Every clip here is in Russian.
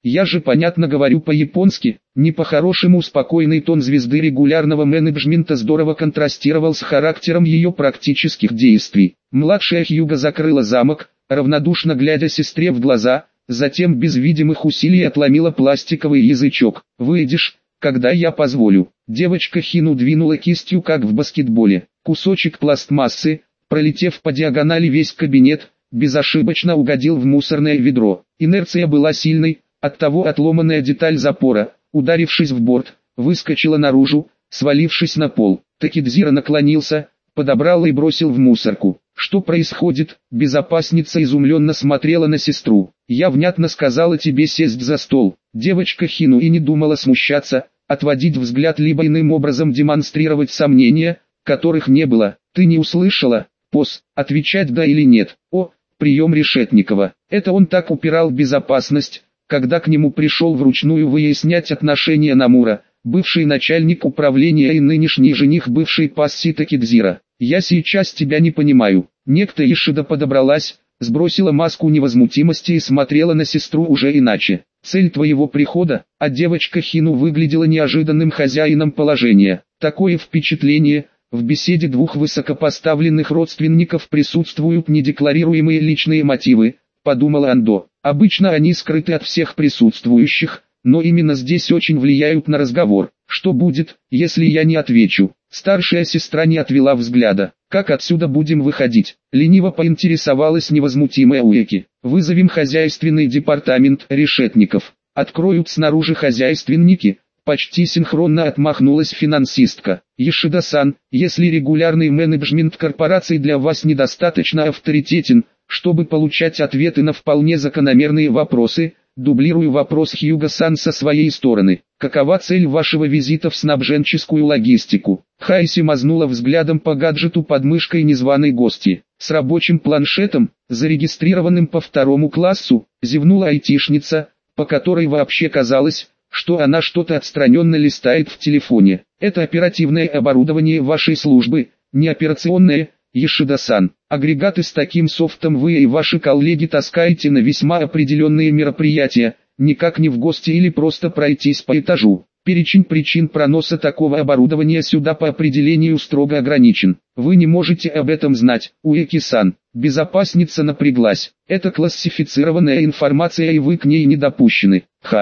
Я же понятно говорю по-японски. Не по-хорошему спокойный тон звезды регулярного менеджмента здорово контрастировал с характером ее практических действий. Младшая Хьюго закрыла замок, равнодушно глядя сестре в глаза, затем без видимых усилий отломила пластиковый язычок. «Выйдешь, когда я позволю». Девочка Хину двинула кистью, как в баскетболе. Кусочек пластмассы, пролетев по диагонали весь кабинет, безошибочно угодил в мусорное ведро. Инерция была сильной, оттого отломанная деталь запора, ударившись в борт, выскочила наружу, свалившись на пол. Такидзира наклонился, подобрал и бросил в мусорку. «Что происходит?» Безопасница изумленно смотрела на сестру. «Я внятно сказала тебе сесть за стол». Девочка Хину и не думала смущаться, отводить взгляд либо иным образом демонстрировать сомнения, которых не было. «Ты не услышала?» «Пос, отвечать да или нет?» «О, прием Решетникова». Это он так упирал безопасность, когда к нему пришел вручную выяснять отношения Намура, бывший начальник управления и нынешний жених бывшей пассии Такидзира. «Я сейчас тебя не понимаю». Некто Ишида подобралась, сбросила маску невозмутимости и смотрела на сестру уже иначе. «Цель твоего прихода?» А девочка Хину выглядела неожиданным хозяином положения. Такое впечатление, в беседе двух высокопоставленных родственников присутствуют недекларируемые личные мотивы, подумала Андо. Обычно они скрыты от всех присутствующих, но именно здесь очень влияют на разговор. «Что будет, если я не отвечу?» Старшая сестра не отвела взгляда. «Как отсюда будем выходить?» Лениво поинтересовалась невозмутимая Уэки. «Вызовем хозяйственный департамент Решетников. Откроют снаружи хозяйственники». Почти синхронно отмахнулась финансистка. «Ешида-сан, если регулярный менеджмент корпораций для вас недостаточно авторитетен, чтобы получать ответы на вполне закономерные вопросы, дублирую вопрос Хьюго-сан со своей стороны. Какова цель вашего визита в снабженческую логистику?» Хайси мазнула взглядом по гаджету под мышкой незваной гости. «С рабочим планшетом, зарегистрированным по 2 классу», зевнула айтишница, по которой вообще казалось, что она что-то отстраненно листает в телефоне. «Это оперативное оборудование вашей службы, не операционное, Ешида-сан. Агрегаты с таким софтом вы и ваши коллеги таскаете на весьма определенные мероприятия, никак не в гости или просто пройтись по этажу. Перечень причин проноса такого оборудования сюда по определению строго ограничен. Вы не можете об этом знать, Уэки-сан». Безопасница напряглась. «Это классифицированная информация и вы к ней не допущены».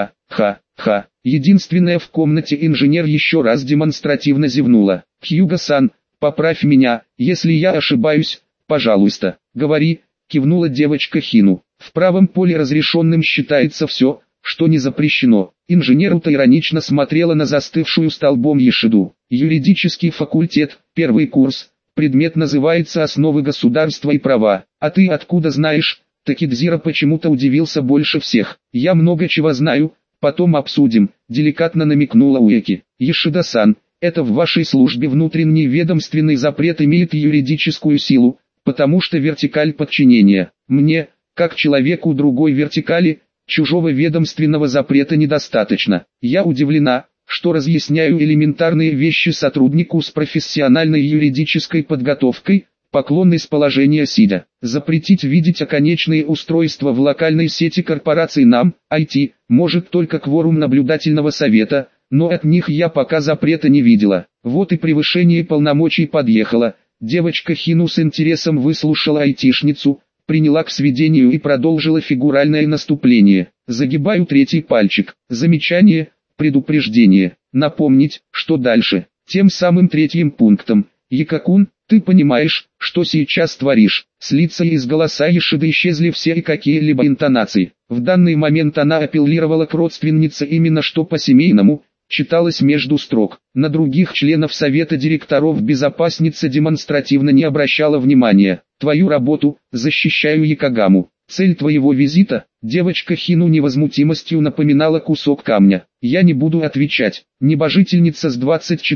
Ха. Единственная в комнате инженер еще раз демонстративно зевнула. «Хьюго-сан, поправь меня, если я ошибаюсь, пожалуйста». «Говори», кивнула девочка Хину. «В правом поле разрешенным считается все, что не запрещено». Инженер иронично смотрела на застывшую столбом Ешиду. «Юридический факультет, 1 курс, предмет называется «Основы государства и права». А ты откуда знаешь?» Такидзира почему-то удивился больше всех. «Я много чего знаю, потом обсудим», деликатно намекнула Уэки. «Ешида-сан, это в вашей службе внутренний ведомственный запрет имеет юридическую силу, потому что вертикаль подчинения. Мне, как человеку другой вертикали, чужого ведомственного запрета недостаточно. Я удивлена, что разъясняю элементарные вещи сотруднику с профессиональной юридической подготовкой, поклон из положения сидя. Запретить видеть оконечные устройства в локальной сети корпораций нам, IT, может только кворум наблюдательного совета, но от них я пока запрета не видела. Вот и превышение полномочий подъехало». Девочка Хину с интересом выслушала айтишницу, приняла к сведению и продолжила фигуральное наступление. «Загибаю 3 пальчик. Замечание, предупреждение. Напомнить, что дальше. Тем самым 3 пунктом. Якакун, ты понимаешь, что сейчас творишь?» С лица и из голоса Ешиды исчезли все и какие-либо интонации. В данный момент она апеллировала к родственнице именно что по-семейному, читалось между строк. На других членов совета директоров безопасница демонстративно не обращала внимания. «Твою работу, защищаю Якогаму. Цель твоего визита?» Девочка Хину невозмутимостью напоминала кусок камня. «Я не буду отвечать». Небожительница с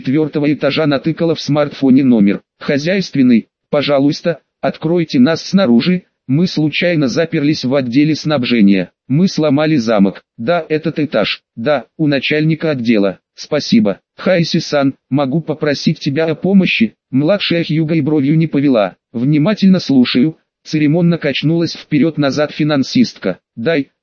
24 этажа натыкала в смартфоне номер. «Хозяйственный, пожалуйста, откройте нас снаружи. Мы случайно заперлись в отделе снабжения. Мы сломали замок. Да, этот этаж. Да, у начальника отдела. Спасибо. Хайси-сан, могу попросить тебя о помощи?» Младшая Хьюго и бровью не повела. «Внимательно слушаю». Церемонно качнулась вперед-назад финансистка. «Дай,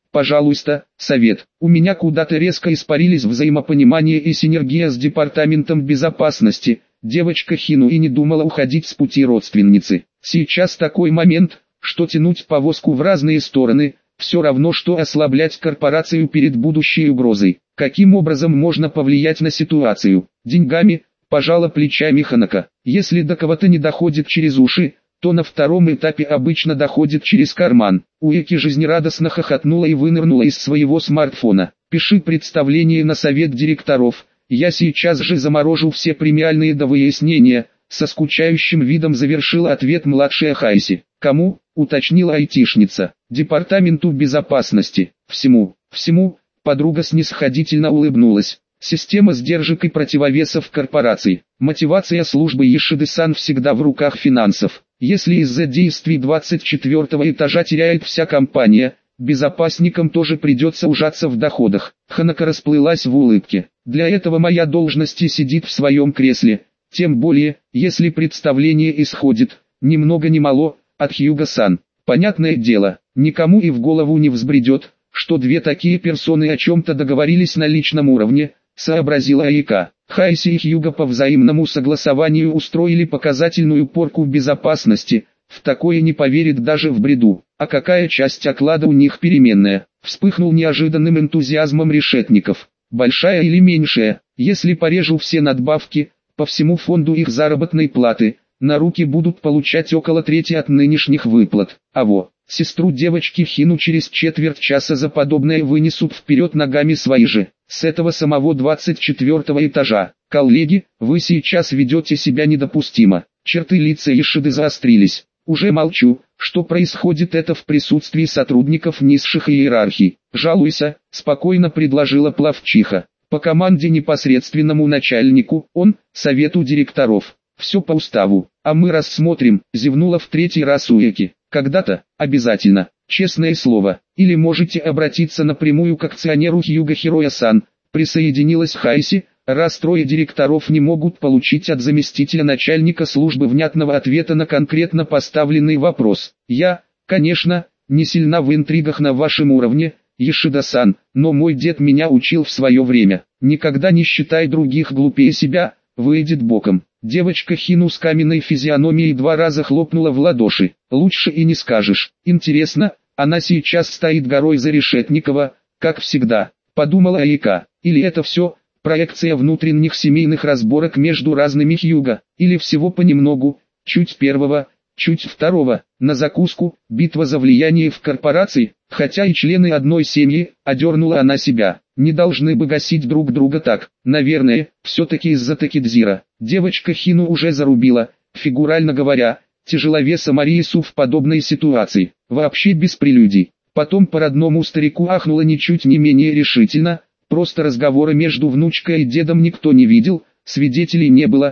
пожалуйста, совет. У меня куда-то резко испарились взаимопонимание и синергия с департаментом безопасности. Девочка Хину и не думала уходить с пути родственницы. Сейчас такой момент, что тянуть повозку в разные стороны, все равно что ослаблять корпорацию перед будущей угрозой. Каким образом можно повлиять на ситуацию? Деньгами, пожала плечами Ханако. Если до кого-то не доходит через уши, то на втором этапе обычно доходит через карман. Уэки жизнерадостно хохотнула и вынырнула из своего смартфона. Пиши представление на совет директоров. Я сейчас же заморожу все премиальные до выяснения. Со скучающим видом завершила ответ младшая Хайси. Кому? Уточнила айтишница. Департаменту безопасности. Всему. Подруга снисходительно улыбнулась. Система сдержек и противовесов корпораций. Мотивация службы Ешиды-сан всегда в руках финансов. Если из-за действий 24-го этажа теряет вся компания, безопасникам тоже придется ужаться в доходах. Ханако расплылась в улыбке. Для этого моя должность и сидит в своем кресле. Тем более, если представление исходит, ни много ни мало, от Хьюго-сан. Понятное дело, никому и в голову не взбредет, что две такие персоны о чем-то договорились на личном уровне, сообразила Айка. Хайси и Хьюго по взаимному согласованию устроили показательную порку безопасности, в такое не поверит даже в бреду. А какая часть оклада у них переменная? Вспыхнул неожиданным энтузиазмом Решетников. Большая или меньшая? Если порежу все надбавки, по всему фонду их заработной платы, на руки будут получать около трети от нынешних выплат. Сестру девочки Хину через четверть часа за подобное вынесут вперед ногами свои же, с этого самого 24-го этажа. Коллеги, вы сейчас ведете себя недопустимо. Черты лица Ешиды заострились. Уже молчу, что происходит это в присутствии сотрудников низших иерархий. Жалуйся, спокойно предложила плавчиха. По команде непосредственному начальнику, совету директоров. Все по уставу, а мы рассмотрим, зевнула в третий раз Уэки. Когда-то, обязательно, честное слово, или можете обратиться напрямую к акционеру Хьюго Хироя-сан, присоединилась Хайси, раз трое директоров не могут получить от заместителя начальника службы внятного ответа на конкретно поставленный вопрос. Я, конечно, не сильна в интригах на вашем уровне, Ешида-сан, но мой дед меня учил в свое время. Никогда не считай других глупее себя, выйдет боком. Девочка Хину с каменной физиономией 2 раза хлопнула в ладоши. Лучше и не скажешь. Интересно, она сейчас стоит горой за Решетникова, как всегда, подумала Айка. Или это все проекция внутренних семейных разборок между разными Хьюго, или всего понемногу, чуть первого, чуть второго. На закуску, битва за влияние в корпорации, хотя и члены одной семьи, одернула она себя. Не должны бы гасить друг друга так. Наверное, все-таки из-за Такидзира. Девочка Хину уже зарубила, фигурально говоря, тяжеловеса Марису в подобной ситуации. Вообще без прелюдий. Потом по родному старику ахнула ничуть не менее решительно. Просто разговора между внучкой и дедом никто не видел, свидетелей не было,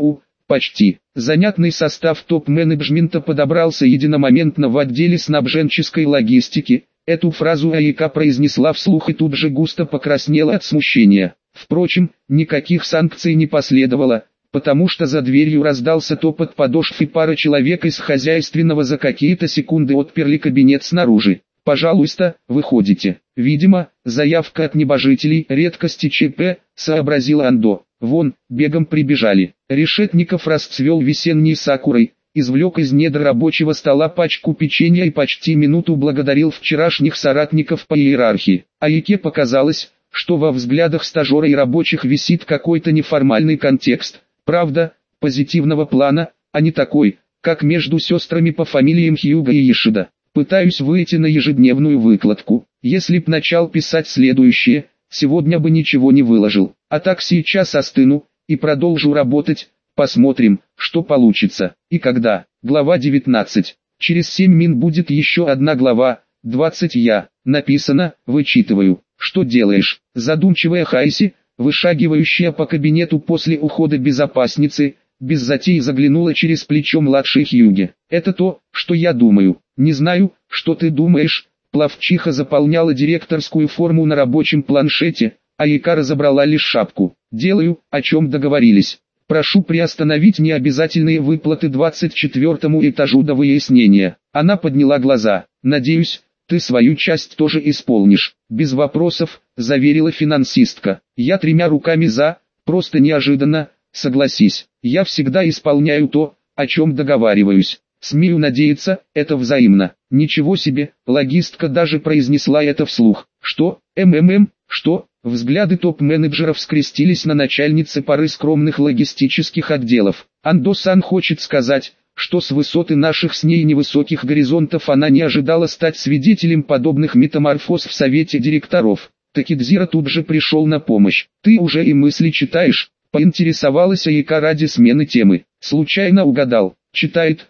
почти. Занятный состав топ-менеджмента подобрался единомоментно в отделе снабженческой логистики. Эту фразу Айка произнесла вслух и тут же густо покраснела от смущения. Впрочем, никаких санкций не последовало, потому что за дверью раздался топот подошв и пара человек из хозяйственного за какие-то секунды отперли кабинет снаружи. «Пожалуйста, выходите». Видимо, заявка от небожителей, редкости ЧП, сообразила Андо. Вон, бегом прибежали. Решетников расцвел весенней сакурой, извлек из недр рабочего стола пачку печенья и почти минуту благодарил вчерашних соратников по иерархии. Айке показалось, что во взглядах стажера и рабочих висит какой-то неформальный контекст, правда, позитивного плана, а не такой, как между сестрами по фамилиям Хьюго и Ешида. Пытаюсь выйти на ежедневную выкладку. Если б начал писать следующее, сегодня бы ничего не выложил. А так сейчас остыну и продолжу работать. Посмотрим, что получится. И когда. Глава 19. Через 7 мин будет еще одна глава. 20 я. Написано, вычитываю. Что делаешь? Задумчивая Хайси, вышагивающая по кабинету после ухода безопасницы, без затей заглянула через плечо младшей Хьюги. Это то, что я думаю. Не знаю, что ты думаешь. Плавчиха заполняла директорскую форму на рабочем планшете, а Айка разобрала лишь шапку. Делаю, о чем договорились. Прошу приостановить необязательные выплаты 24-му этажу до выяснения. Она подняла глаза. Надеюсь, ты свою часть тоже исполнишь. Без вопросов, заверила финансистка. Я 3 руками за, просто неожиданно, согласись. Я всегда исполняю то, о чем договариваюсь. Смею надеяться, это взаимно. Ничего себе, логистка даже произнесла это вслух. Что, что? Взгляды топ-менеджеров скрестились на начальнице пары скромных логистических отделов. Андо-сан хочет сказать, что с высоты наших с ней невысоких горизонтов она не ожидала стать свидетелем подобных метаморфоз в совете директоров. Такидзира тут же пришел на помощь. Ты уже и мысли читаешь? Поинтересовалась Айка ради смены темы. Случайно угадал. Читает.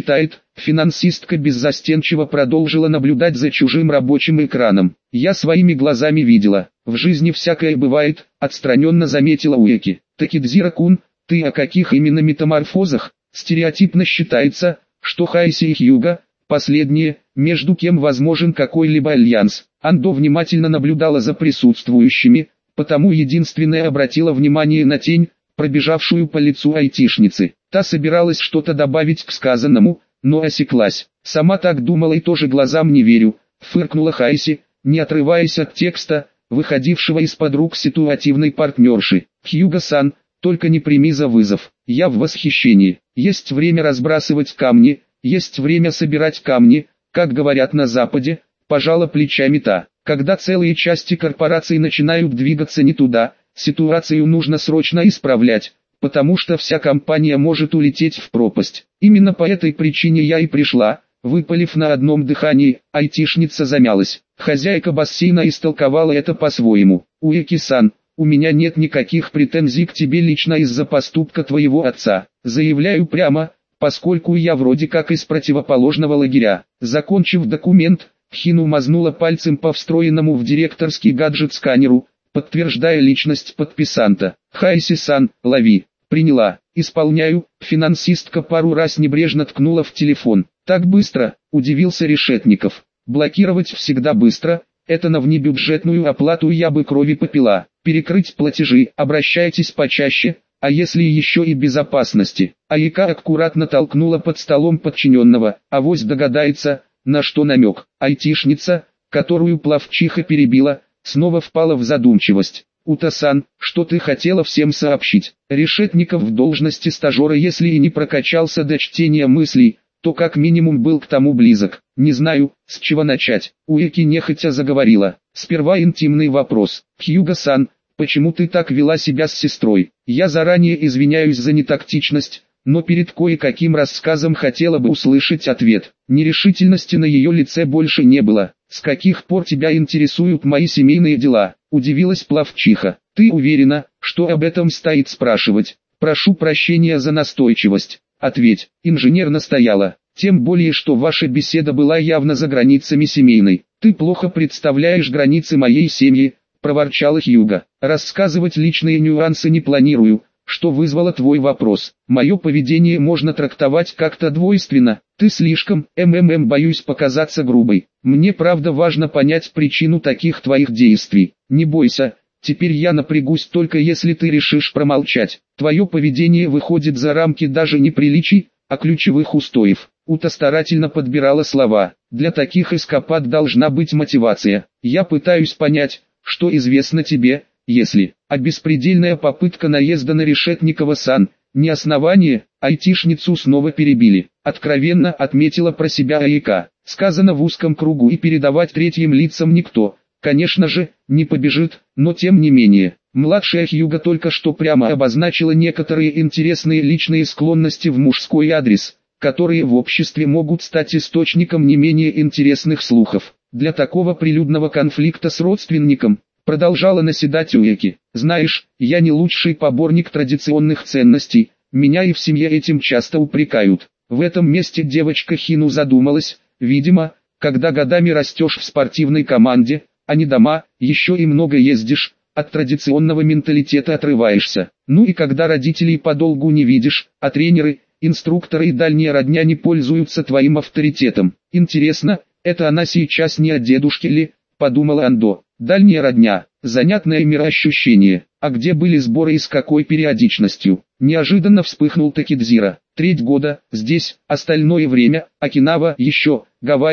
Финансистка беззастенчиво продолжила наблюдать за чужим рабочим экраном. Я своими глазами видела. В жизни всякое бывает, отстраненно заметила Уэки. Такидзира-кун, ты о каких именно метаморфозах? Стереотипно считается, что Хайси и Хьюга, последние, между кем возможен какой-либо альянс. Андо внимательно наблюдала за присутствующими, потому единственная обратила внимание на тень, пробежавшую по лицу айтишницы. Та собиралась что-то добавить к сказанному, но осеклась. Сама так думала и тоже глазам не верю, фыркнула Хайси, не отрываясь от текста, выходившего из-под рук ситуативной партнерши. Хьюга-сан, только не прими за вызов. Я в восхищении. Есть время разбрасывать камни, есть время собирать камни, как говорят на Западе, пожала плечами та. Когда целые части корпораций начинают двигаться не туда, ситуацию нужно срочно исправлять, потому что вся компания может улететь в пропасть. Именно по этой причине я и пришла, выпалив на одном дыхании, айтишница замялась. Хозяйка бассейна истолковала это по-своему. Уэки-сан, у меня нет никаких претензий к тебе лично из-за поступка твоего отца. Заявляю прямо, поскольку я вроде как из противоположного лагеря. Закончив документ, Хину мазнула пальцем по встроенному в директорский гаджет сканеру, подтверждая личность подписанта. Хайси-сан, лови. Приняла. Исполняю. Финансистка пару раз небрежно ткнула в телефон. Так быстро, удивился Решетников. Блокировать всегда быстро. Это на внебюджетную оплату я бы крови попила. Перекрыть платежи, обращайтесь почаще, а если еще и безопасности. Айка аккуратно толкнула под столом подчиненного, авось догадается, на что намек. Айтишница, которую плавчиха перебила, снова впала в задумчивость. Ута-сан, что ты хотела всем сообщить? Решетников в должности стажера, если и не прокачался до чтения мыслей, то как минимум был к тому близок. Не знаю, с чего начать. Уэки нехотя заговорила. Сперва интимный вопрос. Хьюга-сан, почему ты так вела себя с сестрой? Я заранее извиняюсь за нетактичность, но перед кое-каким рассказом хотела бы услышать ответ. Нерешительности на ее лице больше не было. С каких пор тебя интересуют мои семейные дела? Удивилась плавчиха. Ты уверена, что об этом стоит спрашивать? Прошу прощения за настойчивость. Ответь. Инженер настояла. Тем более, что ваша беседа была явно за границами семейной. Ты плохо представляешь границы моей семьи, проворчала Хьюга. Рассказывать личные нюансы не планирую, что вызвало твой вопрос. Мое поведение можно трактовать как-то двойственно. Ты слишком, боюсь показаться грубой. Мне правда важно понять причину таких твоих действий. Не бойся, теперь я напрягусь только если ты решишь промолчать. Твое поведение выходит за рамки даже не приличий, а ключевых устоев. Ута старательно подбирала слова. Для таких эскапад должна быть мотивация. Я пытаюсь понять, что известно тебе, если... А беспредельная попытка наезда на Решетникова-сан, не основание, айтишницу снова перебили. Откровенно отметила про себя Айка. Сказано в узком кругу и передавать третьим лицам никто, конечно же, не побежит, но тем не менее. Младшая Хьюга только что прямо обозначила некоторые интересные личные склонности в мужской адрес, которые в обществе могут стать источником не менее интересных слухов. Для такого прилюдного конфликта с родственником, продолжала наседать Уэки. Знаешь, я не лучший поборник традиционных ценностей, меня и в семье этим часто упрекают. В этом месте девочка Хину задумалась, видимо, когда годами растешь в спортивной команде, а не дома, еще и много ездишь, от традиционного менталитета отрываешься. Ну и когда родителей подолгу не видишь, а тренеры, инструкторы и дальняя родня не пользуются твоим авторитетом. Интересно, это она сейчас не от дедушки ли, подумала Андо. Дальняя родня, занятное мироощущение. А где были сборы и с какой периодичностью? Неожиданно вспыхнул Такидзира. Треть года, здесь, остальное время, Окинава, еще, Гавайи,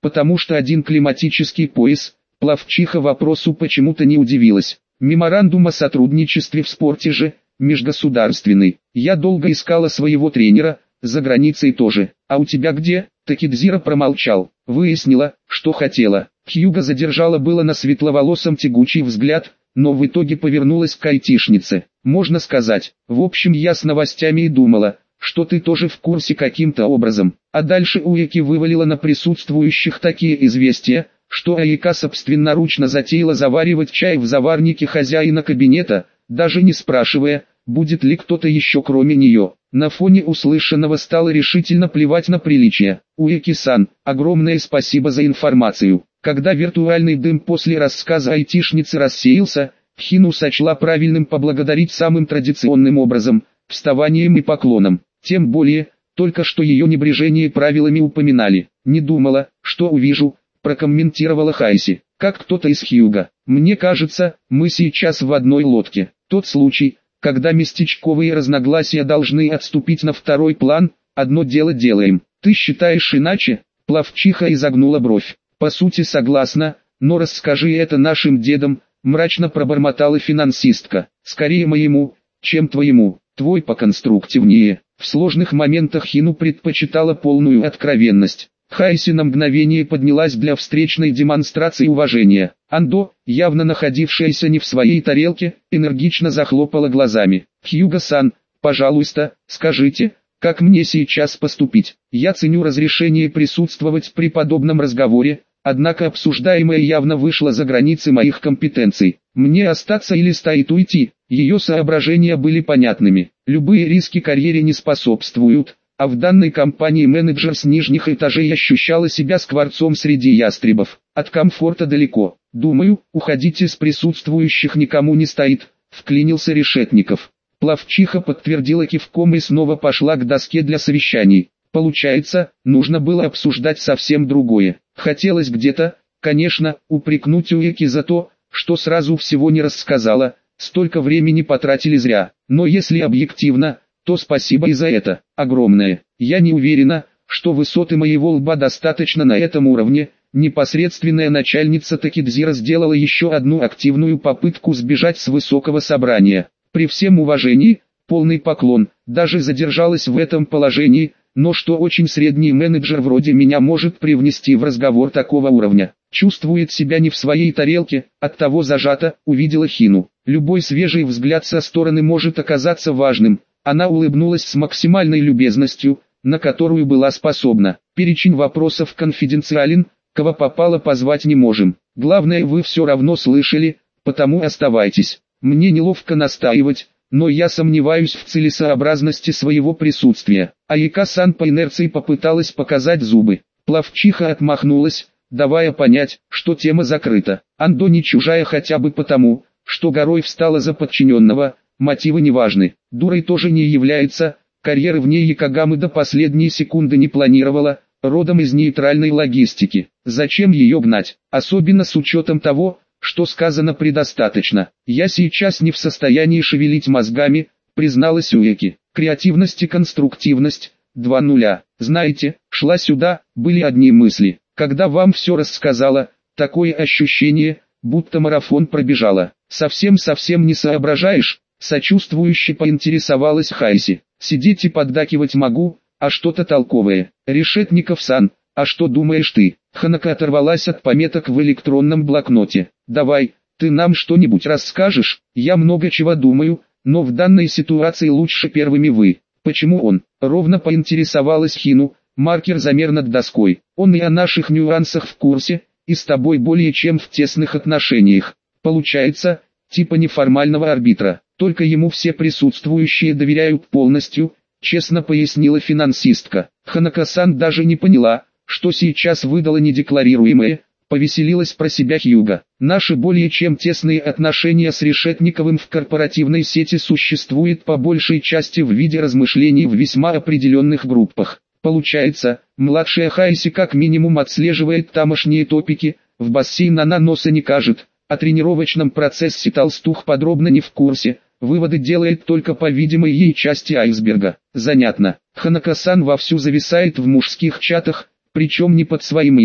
потому что один климатический пояс. Плавчиха вопросу почему-то не удивилась. Меморандум о сотрудничестве в спорте же, межгосударственный. Я долго искала своего тренера, за границей тоже. А у тебя где? Такидзира промолчал. Выяснила, что хотела. Хьюго задержала было на светловолосом тягучий взгляд, но в итоге повернулась к айтишнице. Можно сказать, в общем я с новостями и думала, что ты тоже в курсе каким-то образом. А дальше Уэки вывалила на присутствующих такие известия, что Айка собственноручно затеяла заваривать чай в заварнике хозяина кабинета, даже не спрашивая, будет ли кто-то еще кроме нее. На фоне услышанного стало решительно плевать на приличие. Уэки-сан, огромное спасибо за информацию. Когда виртуальный дым после рассказа айтишницы рассеялся, Хину сочла правильным поблагодарить самым традиционным образом, вставанием и поклоном. Тем более, только что ее небрежение правилами упоминали. Не думала, что увижу, прокомментировала Хайси, как кто-то из Хьюго. Мне кажется, мы сейчас в одной лодке. Тот случай, когда местечковые разногласия должны отступить на второй план, одно дело делаем. Ты считаешь иначе? Плавчиха изогнула бровь. По сути согласна, но расскажи это нашим дедам, мрачно пробормотала финансистка. Скорее моему, чем твоему. Твой поконструктивнее. В сложных моментах Хину предпочитала полную откровенность. Хайси на мгновение поднялась для встречной демонстрации уважения. Андо, явно находившаяся не в своей тарелке, энергично захлопала глазами. «Хьюго-сан, пожалуйста, скажите, как мне сейчас поступить? Я ценю разрешение присутствовать при подобном разговоре, однако обсуждаемое явно вышло за границы моих компетенций. Мне остаться или стоит уйти?» Ее соображения были понятными. Любые риски карьере не способствуют. А в данной компании менеджер с нижних этажей ощущала себя скворцом среди ястребов. От комфорта далеко. Думаю, уходить из присутствующих никому не стоит, вклинился Решетников. Плавчиха подтвердила кивком и снова пошла к доске для совещаний. Получается, нужно было обсуждать совсем другое. Хотелось где-то, конечно, упрекнуть Уэки за то, что сразу всего не рассказала, столько времени потратили зря. Но если объективно, то спасибо и за это, огромное. Я не уверена, что высоты моего лба достаточно на этом уровне. Непосредственная начальница Такидзира сделала еще одну активную попытку сбежать с высокого собрания. При всем уважении, полный поклон, даже задержалась в этом положении, но что очень средний менеджер вроде меня может привнести в разговор такого уровня. Чувствует себя не в своей тарелке, оттого зажата, увидела Хину. Любой свежий взгляд со стороны может оказаться важным. Она улыбнулась с максимальной любезностью, на которую была способна. Перечень вопросов конфиденциален, кого попало позвать не можем. Главное вы все равно слышали, потому оставайтесь. Мне неловко настаивать, но я сомневаюсь в целесообразности своего присутствия. Айка-сан по инерции попыталась показать зубы. Плавчиха отмахнулась, давая понять, что тема закрыта. Андо не чужая хотя бы потому, что горой встала за подчиненного. Мотивы не важны. Дурой тоже не является, карьеры вне Якогамы до последней секунды не планировала, родом из нейтральной логистики. Зачем ее гнать? Особенно с учетом того, что сказано предостаточно. Я сейчас не в состоянии шевелить мозгами, призналась Уэки. Креативность и конструктивность, 2:0. Знаете, шла сюда, были одни мысли. Когда вам все рассказала, такое ощущение, будто марафон пробежала. Совсем не соображаешь? Сочувствующе поинтересовалась Хайси. Сидеть и поддакивать могу, а что-то толковое. Решетников-сан, а что думаешь ты? Ханако оторвалась от пометок в электронном блокноте. Давай, ты нам что-нибудь расскажешь? Я много чего думаю, но в данной ситуации лучше первыми вы. Почему он? Ровно поинтересовалась Хину. Маркер замер над доской. Он и о наших нюансах в курсе, и с тобой более чем в тесных отношениях. Получается, типа неформального арбитра. Только ему все присутствующие доверяют полностью, честно пояснила финансистка. Ханако-сан даже не поняла, что сейчас выдала недекларируемое, повеселилась про себя Хьюго. Наши более чем тесные отношения с Решетниковым в корпоративной сети существуют по большей части в виде размышлений в весьма определенных группах. Получается, младшая Хайси как минимум отслеживает тамошние топики, в бассейн она носа не кажет, о тренировочном процессе толстух подробно не в курсе. Выводы делает только по видимой ей части айсберга. Занятно. Ханако-сан вовсю зависает в мужских чатах, причем не под своим именем.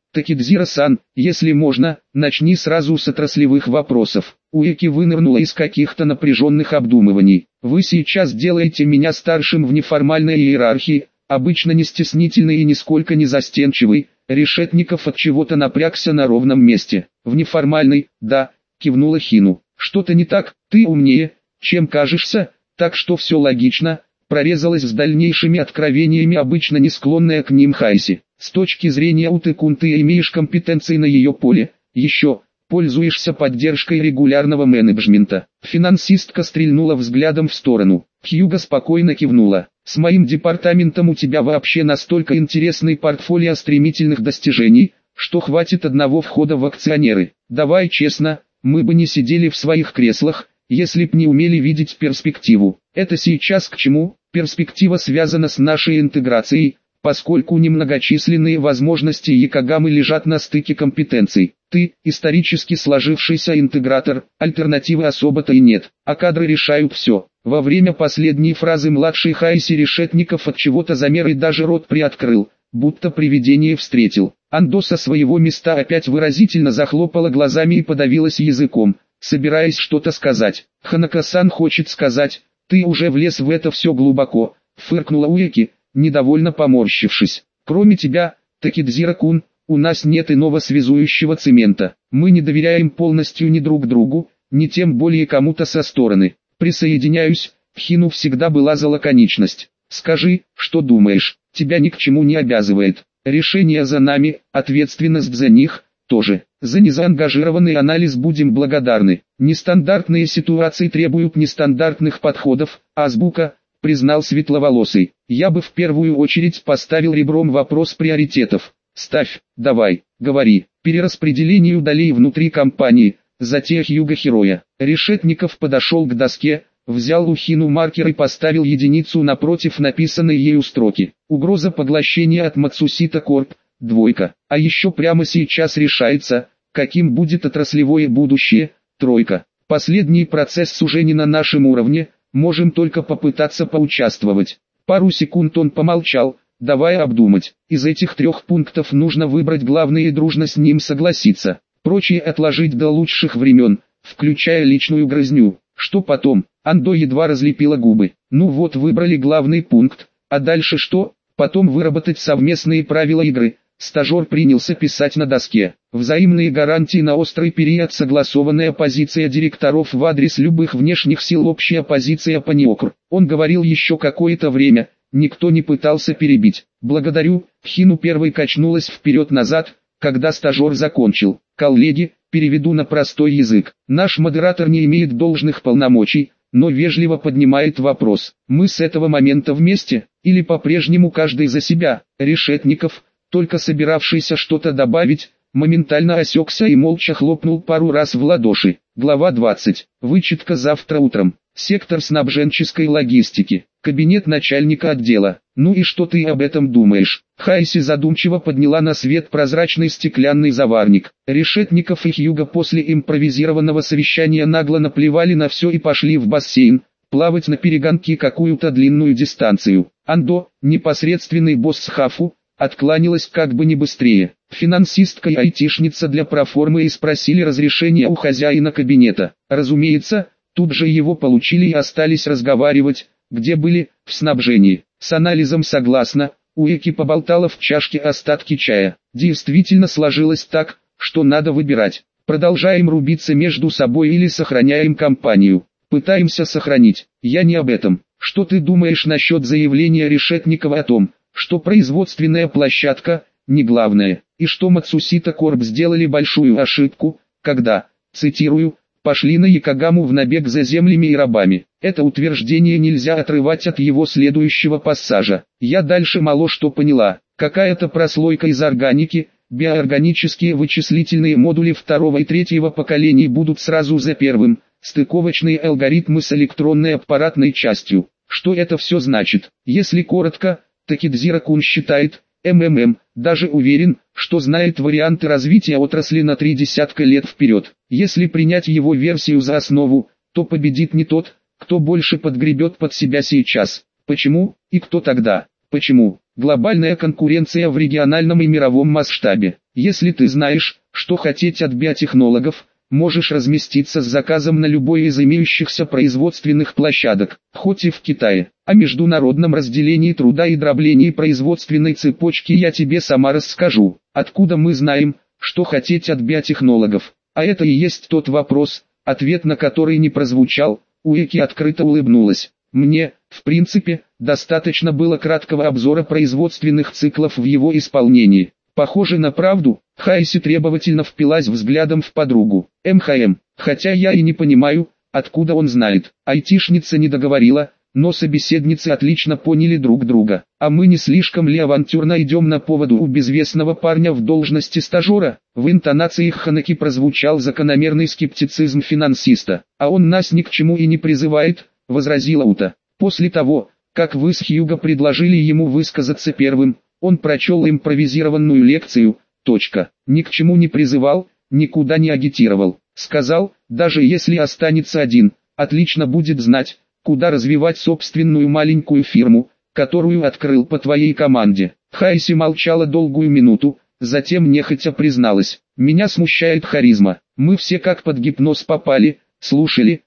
Такидзира-сан, если можно, начни сразу с отраслевых вопросов. Уэки вынырнула из каких-то напряженных обдумываний. Вы сейчас делаете меня старшим в неформальной иерархии, обычно не стеснительный и нисколько не застенчивый. Решетников от чего-то напрягся на ровном месте. В неформальной, да, кивнула Хину. Что-то не так, ты умнее, чем кажешься, так что все логично. Прорезалась с дальнейшими откровениями обычно не склонная к ним Хайси. С точки зрения Утэкун ты имеешь компетенции на ее поле, еще пользуешься поддержкой регулярного менеджмента. Финансистка стрельнула взглядом в сторону. Хьюго спокойно кивнула. С моим департаментом у тебя вообще настолько интересный портфолио стремительных достижений, что хватит одного входа в акционеры. Давай честно, мы бы не сидели в своих креслах, если б не умели видеть перспективу. Это сейчас к чему? Перспектива связана с нашей интеграцией, поскольку немногочисленные возможности Якогамы лежат на стыке компетенций. Ты, исторически сложившийся интегратор, альтернативы особо-то и нет, а кадры решают все. Во время последней фразы младший Хайси Решетников от чего-то замер и даже рот приоткрыл, будто привидение встретил. Андо со своего места опять выразительно захлопала глазами и подавилась языком, собираясь что-то сказать. Ханако-сан хочет сказать, ты уже влез в это все глубоко, фыркнула Уэки, недовольно поморщившись. Кроме тебя, Такидзира-кун, у нас нет иного связующего цемента. Мы не доверяем полностью ни друг другу, ни тем более кому-то со стороны. Присоединяюсь, Хину всегда была за лаконичность. Скажи, что думаешь, тебя ни к чему не обязывает. Решение за нами, ответственность за них, тоже. За незаангажированный анализ будем благодарны. Нестандартные ситуации требуют нестандартных подходов, азбука, признал светловолосый. Я бы в первую очередь поставил ребром вопрос приоритетов. Ставь, давай, говори. Перераспределению долей внутри компании, затея Хьюго-Хероя. Решетников подошел к доске, взял у Хину маркер и поставил единицу напротив написанной ею строки. Угроза поглощения от Мацусита Корп, 2. А еще прямо сейчас решается, каким будет отраслевое будущее, 3. Последний процесс уже не на нашем уровне, можем только попытаться поучаствовать. Пару секунд он помолчал, давая обдумать. Из этих 3 пунктов нужно выбрать главный и дружно с ним согласиться. Прочее отложить до лучших времен, включая личную грызню. Что потом? Андо едва разлепила губы. Ну вот выбрали главный пункт, а дальше что? Потом выработать совместные правила игры. Стажер принялся писать на доске. Взаимные гарантии на острый период, согласованная позиция директоров в адрес любых внешних сил, общая позиция по НИОКР. Он говорил еще какое-то время, никто не пытался перебить. Благодарю, Хину первой качнулась вперед-назад, когда стажер закончил. Коллеги, переведу на простой язык. Наш модератор не имеет должных полномочий, но вежливо поднимает вопрос. Мы с этого момента вместе, или по-прежнему каждый за себя? Решетников, только собиравшийся что-то добавить, моментально осекся и молча хлопнул пару раз в ладоши. Глава 20. Вычетка завтра утром. Сектор снабженческой логистики. Кабинет начальника отдела. Ну и что ты об этом думаешь? Хайси задумчиво подняла на свет прозрачный стеклянный заварник. Решетников и Хьюго после импровизированного совещания нагло наплевали на все и пошли в бассейн, плавать на перегонки какую-то длинную дистанцию. Андо, непосредственный босс Хафу, откланялась как бы не быстрее. Финансистка и айтишница для проформы и спросили разрешения у хозяина кабинета. Разумеется, тут же его получили и остались разговаривать, где были, в снабжении. С анализом согласна, Уэки поболтала в чашке остатки чая. Действительно сложилось так, что надо выбирать. Продолжаем рубиться между собой или сохраняем компанию. Пытаемся сохранить. Я не об этом. Что ты думаешь насчет заявления Решетникова о том, что производственная площадка не главное, и что Мацусита Корп сделали большую ошибку, когда, цитирую, пошли на Якогаму в набег за землями и рабами. Это утверждение нельзя отрывать от его следующего пассажа. Я дальше мало что поняла. Какая-то прослойка из органики, биоорганические вычислительные модули 2 и 3 поколений будут сразу за первым, стыковочные алгоритмы с электронной аппаратной частью. Что это все значит? Если коротко, Такидзира-кун считает, даже уверен, что знает варианты развития отрасли на 30 лет вперед. Если принять его версию за основу, то победит не тот, кто больше подгребет под себя сейчас. Почему, и кто тогда? Почему? Глобальная конкуренция в региональном и мировом масштабе. Если ты знаешь, что хотеть от биотехнологов, можешь разместиться с заказом на любой из имеющихся производственных площадок, хоть и в Китае. О международном разделении труда и дроблении производственной цепочки я тебе сама расскажу. Откуда мы знаем, что хотеть от биотехнологов? А это и есть тот вопрос, ответ на который не прозвучал. Уики открыто улыбнулась. Мне, в принципе, достаточно было краткого обзора производственных циклов в его исполнении. Похоже на правду. Хайси требовательно впилась взглядом в подругу. Хотя я и не понимаю, откуда он знает. Айтишница не договорила, но собеседницы отлично поняли друг друга. А мы не слишком ли авантюрно идем на поводу у безвестного парня в должности стажера? В интонациях Ханаки прозвучал закономерный скептицизм финансиста. А он нас ни к чему и не призывает, возразила Ута. После того, как вы с Хьюго предложили ему высказаться первым, он прочел импровизированную лекцию, ни к чему не призывал, никуда не агитировал. Сказал, даже если останется один, отлично будет знать, куда развивать собственную маленькую фирму, которую открыл по твоей команде. Хайси молчала долгую минуту, затем нехотя призналась. Меня смущает харизма. Мы все как под гипноз попали, слушали,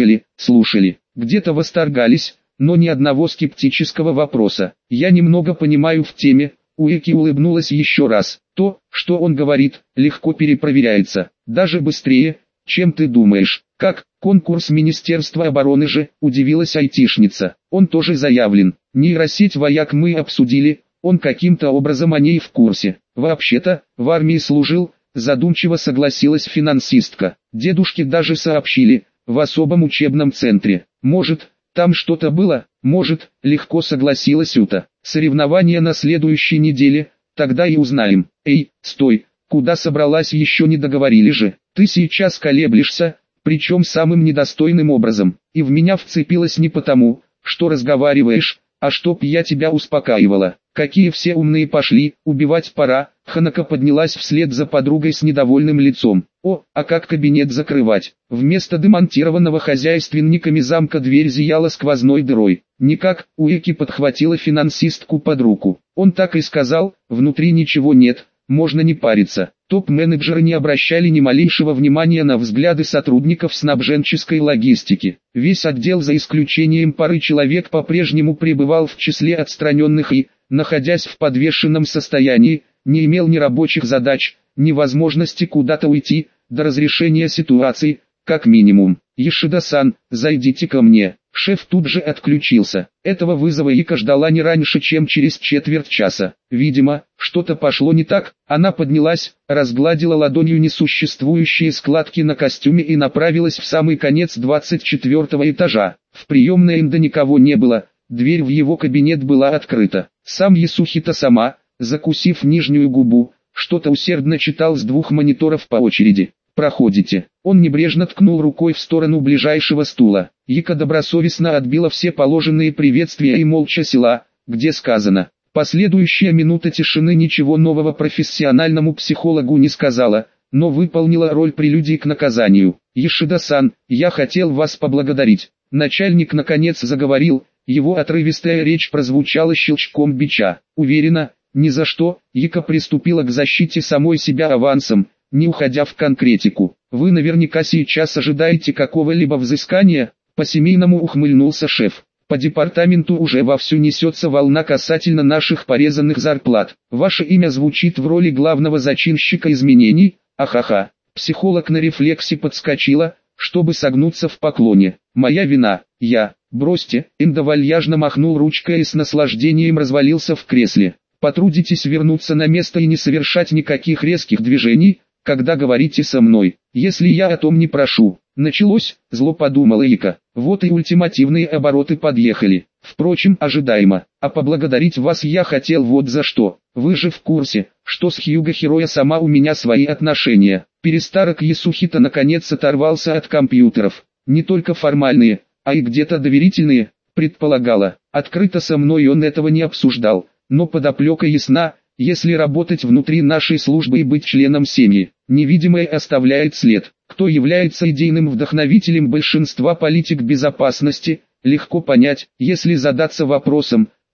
где-то восторгались, но ни одного скептического вопроса. Я немного понимаю в теме. Уики улыбнулась еще раз. То, что он говорит, легко перепроверяется, даже быстрее, чем ты думаешь. Как, конкурс Министерства обороны же, удивилась айтишница. Он тоже заявлен. Нейросеть вояк мы обсудили, он каким-то образом о ней в курсе. Вообще-то, в армии служил, задумчиво согласилась финансистка. Дедушке даже сообщили, в особом учебном центре. Может, там что-то было? Может, легко согласилась Ута. Соревнования на следующей неделе, тогда и узнаем. Эй, стой, куда собралась, еще не договорили же. Ты сейчас колеблешься, причем самым недостойным образом. И в меня вцепилась не потому, что разговариваешь, а чтоб я тебя успокаивала. Какие все умные пошли, убивать пора. Ханака поднялась вслед за подругой с недовольным лицом. О, а как кабинет закрывать? Вместо демонтированного хозяйственниками замка дверь зияла сквозной дырой. Никак, Уики подхватила финансистку под руку. Он так и сказал, внутри ничего нет, можно не париться. Топ-менеджеры не обращали ни малейшего внимания на взгляды сотрудников снабженческой логистики. Весь отдел за исключением пары человек по-прежнему пребывал в числе отстраненных и, находясь в подвешенном состоянии, не имел ни рабочих задач, ни возможности куда-то уйти, до разрешения ситуации, как минимум. «Ешида-сан, зайдите ко мне». Шеф тут же отключился. Этого вызова Ика ждала не раньше, чем через четверть часа. Видимо, что-то пошло не так. Она поднялась, разгладила ладонью несуществующие складки на костюме и направилась в самый конец 24-го этажа. В приемной Энда никого не было, дверь в его кабинет была открыта. Сам Ясухита сама, закусив нижнюю губу, что-то усердно читал с двух мониторов по очереди. «Проходите». Он небрежно ткнул рукой в сторону ближайшего стула. Ика добросовестно отбила все положенные приветствия и молча села, где сказано. Последующая минута тишины ничего нового профессиональному психологу не сказала, но выполнила роль прелюдии к наказанию. «Ешида-сан, я хотел вас поблагодарить». Начальник наконец заговорил, его отрывистая речь прозвучала щелчком бича. «Уверена, ни за что». Ика приступила к защите самой себя авансом, не уходя в конкретику. «Вы наверняка сейчас ожидаете какого-либо взыскания?» По-семейному ухмыльнулся шеф. «По департаменту уже вовсю несется волна касательно наших порезанных зарплат. Ваше имя звучит в роли главного зачинщика изменений, ахаха». Психолог на рефлексе подскочила, чтобы согнуться в поклоне. «Моя вина, я». «Бросьте», Энда вальяжно махнул ручкой и с наслаждением развалился в кресле. «Потрудитесь вернуться на место и не совершать никаких резких движений, когда говорите со мной, если я о том не прошу». «Началось», зло подумала Ика. «Вот и ультимативные обороты подъехали. Впрочем, ожидаемо. А поблагодарить вас я хотел вот за что. Вы же в курсе, что с Хьюго Хироя сама у меня свои отношения». Перестарок Ясухита наконец оторвался от компьютеров. «Не только формальные, а и где-то доверительные», предполагала. Открыто со мной он этого не обсуждал, но подоплека ясна. Если работать внутри нашей службы и быть членом семьи, невидимое оставляет след. Кто является идейным вдохновителем большинства политик безопасности, легко понять. Если задаться вопросом,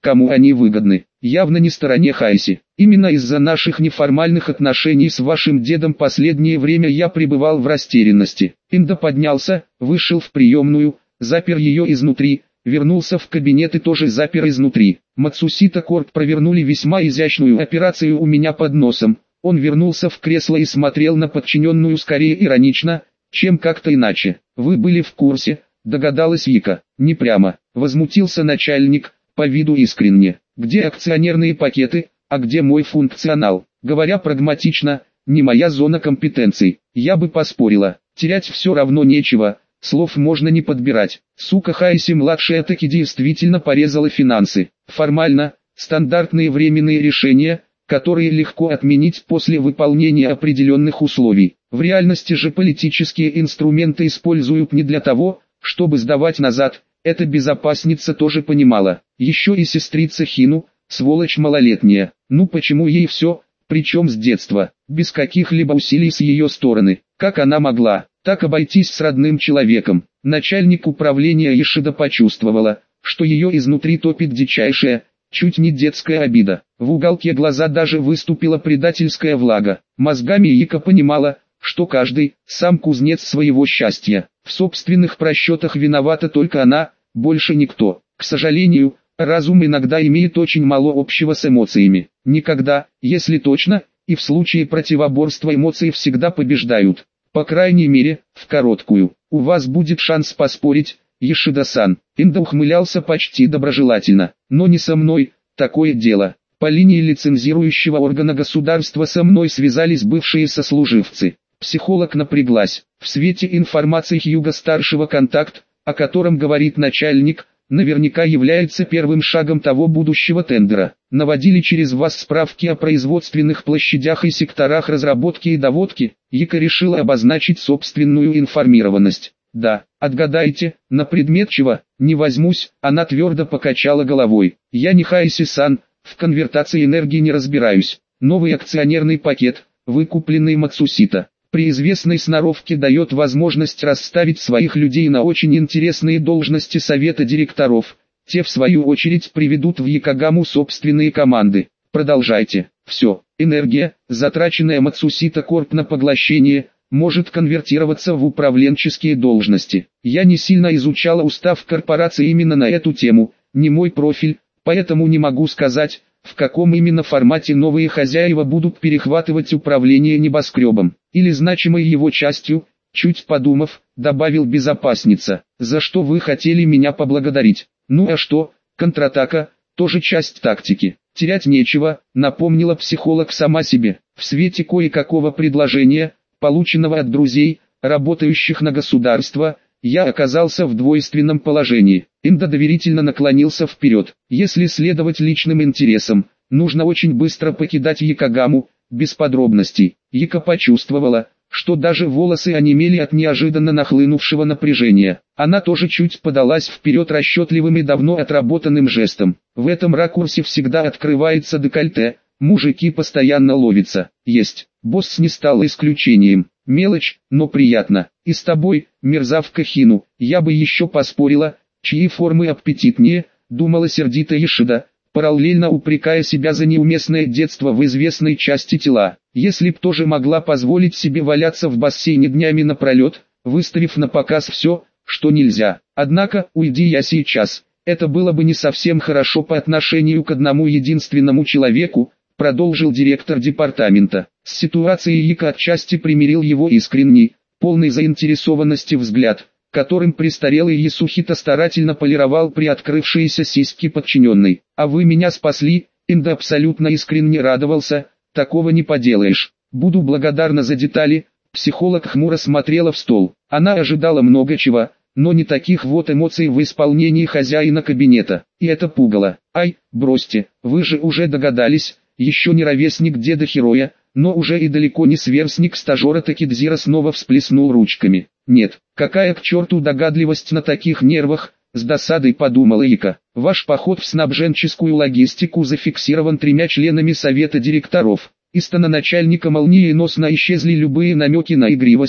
кому они выгодны. Явно не стороне Хайси. Именно из-за наших неформальных отношений с вашим дедом последнее время я пребывал в растерянности. Инда поднялся, вышел в приемную, запер ее изнутри, вернулся в кабинет и тоже запер изнутри. Мацусита Корп провернули весьма изящную операцию у меня под носом. Он вернулся в кресло и смотрел на подчиненную скорее иронично, чем как-то иначе. «Вы были в курсе», — догадалась Вика. «Не прямо», — возмутился начальник, по виду искренне. «Где акционерные пакеты, а где мой функционал? Говоря прагматично, не моя зона компетенций. Я бы поспорила, терять все равно нечего, слов можно не подбирать. Сука Хайси-младшая таки действительно порезала финансы. Формально, стандартные временные решения, которые легко отменить после выполнения определенных условий. В реальности же политические инструменты используют не для того, чтобы сдавать назад. Эта безопасница тоже понимала. Еще и сестрица Хину, сволочь малолетняя. Ну почему ей все, причем с детства, без каких-либо усилий с ее стороны? Как она могла так обойтись с родным человеком? Начальник управления Ишида почувствовала, что ее изнутри топит дичайшая, чуть не детская обида. В уголке глаза даже выступила предательская влага. Мозгами Ика понимала, что каждый, сам кузнец своего счастья. В собственных просчетах виновата только она, больше никто. К сожалению, разум иногда имеет очень мало общего с эмоциями. Никогда, если точно, и в случае противоборства эмоции всегда побеждают. По крайней мере, в короткую. У вас будет шанс поспорить, Ешида-сан. Инда ухмылялся почти доброжелательно. Но не со мной, такое дело. По линии лицензирующего органа государства со мной связались бывшие сослуживцы. Психолог напряглась. В свете информации Хьюга-старшего контакт, о котором говорит начальник, наверняка является первым шагом того будущего тендера. Наводили через вас справки о производственных площадях и секторах разработки и доводки. Ика решила обозначить собственную информированность. Да, отгадайте, на предмет чего, не возьмусь, она твердо покачала головой. Я не Хайси-сан, в конвертации энергии не разбираюсь. Новый акционерный пакет, выкупленный Мацусита, при известной сноровке дает возможность расставить своих людей на очень интересные должности совета директоров. Те в свою очередь приведут в Якогаму собственные команды. Продолжайте. Все, энергия, затраченная Мацусита Корп на поглощение, может конвертироваться в управленческие должности. Я не сильно изучала устав корпорации именно на эту тему, не мой профиль, поэтому не могу сказать, в каком именно формате новые хозяева будут перехватывать управление небоскребом, или значимой его частью, чуть подумав, добавил безопасница. За что вы хотели меня поблагодарить? Ну а что, контратака, тоже часть тактики. Терять нечего, напомнила психолог сама себе. В свете кое-какого предложения, полученного от друзей, работающих на государство, я оказался в двойственном положении. Инда доверительно наклонился вперед. Если следовать личным интересам, нужно очень быстро покидать Якогаму, без подробностей. Ика почувствовала, что даже волосы онемели от неожиданно нахлынувшего напряжения. Она тоже чуть подалась вперед расчетливым и давно отработанным жестом. В этом ракурсе всегда открывается декольте, мужики постоянно ловятся. Есть, босс не стал исключением. Мелочь, но приятно. И с тобой, мерзавка Хину, я бы еще поспорила, чьи формы аппетитнее, думала сердито Ишида, параллельно упрекая себя за неуместное детство в известной части тела. Если б тоже могла позволить себе валяться в бассейне днями напролет, выставив на показ все, что нельзя. Однако, уйди я сейчас, это было бы не совсем хорошо по отношению к одному единственному человеку, продолжил директор департамента. С ситуацией Ика отчасти примирил его искренний, полный заинтересованности взгляд, которым престарелый Ясухито старательно полировал приоткрывшиеся сиськи подчиненной. «А вы меня спасли», Инда абсолютно искренне радовался, «такого не поделаешь. Буду благодарна за детали». Психолог хмуро смотрела в стол. Она ожидала много чего, но не таких вот эмоций в исполнении хозяина кабинета. И это пугало. «Ай, бросьте, вы же уже догадались, еще не ровесник деда Хироя, но уже и далеко не сверстник стажера Такидзира», снова всплеснул ручками. «Нет, какая к черту догадливость на таких нервах», с досадой подумала Ика. «Ваш поход в снабженческую логистику зафиксирован 3 членами совета директоров». Из начальника молниеносно исчезли любые намеки на игривость,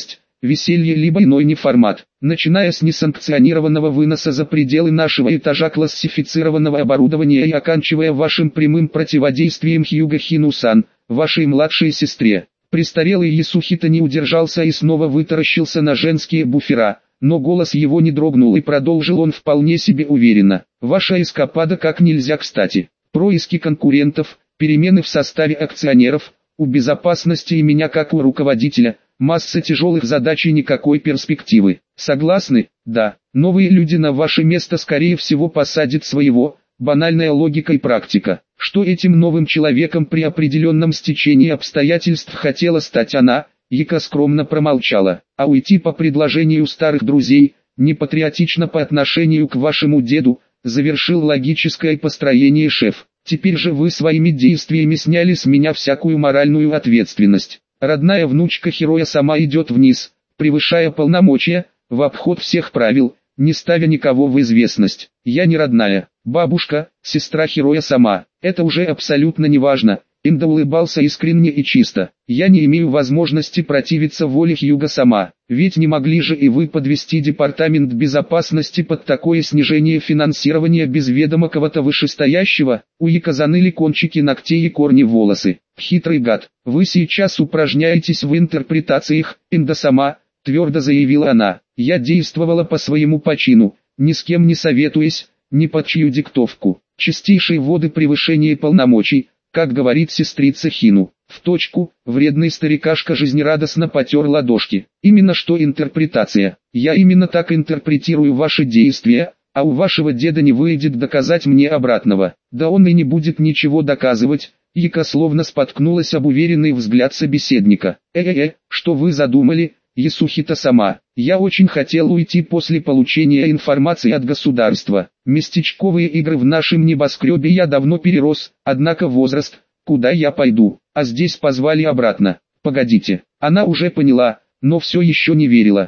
веселье либо иной неформат, начиная с несанкционированного выноса за пределы нашего этажа классифицированного оборудования и оканчивая вашим прямым противодействием Хьюго Хину-сан, вашей младшей сестре. Престарелый Ясухито не удержался и снова вытаращился на женские буфера, но голос его не дрогнул и продолжил он вполне себе уверенно. Ваша эскапада как нельзя кстати. Происки конкурентов, перемены в составе акционеров, у безопасности и меня как у руководителя, масса тяжелых задач и никакой перспективы. Согласны? Да. Новые люди на ваше место скорее всего посадят своего, банальная логика и практика. Что этим новым человеком при определенном стечении обстоятельств хотела стать она, Яка скромно промолчала, а уйти по предложению старых друзей, непатриотично по отношению к вашему деду, завершил логическое построение шеф. Теперь же вы своими действиями сняли с меня всякую моральную ответственность. Родная внучка Хироя сама идет вниз, превышая полномочия, в обход всех правил, не ставя никого в известность. Я не родная, бабушка, сестра Хироя сама, это уже абсолютно неважно. Инда улыбался искренне и чисто. Я не имею возможности противиться воле Хьюго сама, ведь не могли же и вы подвести департамент безопасности под такое снижение финансирования без ведома кого-то вышестоящего. У Яка заныли кончики ногтей и корни волосы. Хитрый гад, вы сейчас упражняетесь в интерпретациях, Инда сама, твердо заявила она. Я действовала по своему почину, ни с кем не советуясь, ни под чью диктовку. Чистейшие воды превышения полномочий. Как говорит сестрица Хину, в точку, вредный старикашка жизнерадостно потер ладошки. Именно что интерпретация. Я именно так интерпретирую ваши действия, а у вашего деда не выйдет доказать мне обратного. Да он и не будет ничего доказывать. Яка словно споткнулась об уверенный взгляд собеседника. Что вы задумали, Ясухито сама? Я очень хотел уйти после получения информации от государства. Местечковые игры в нашем небоскребе я давно перерос, однако возраст, куда я пойду, а здесь позвали обратно. Погодите, она уже поняла, но все еще не верила.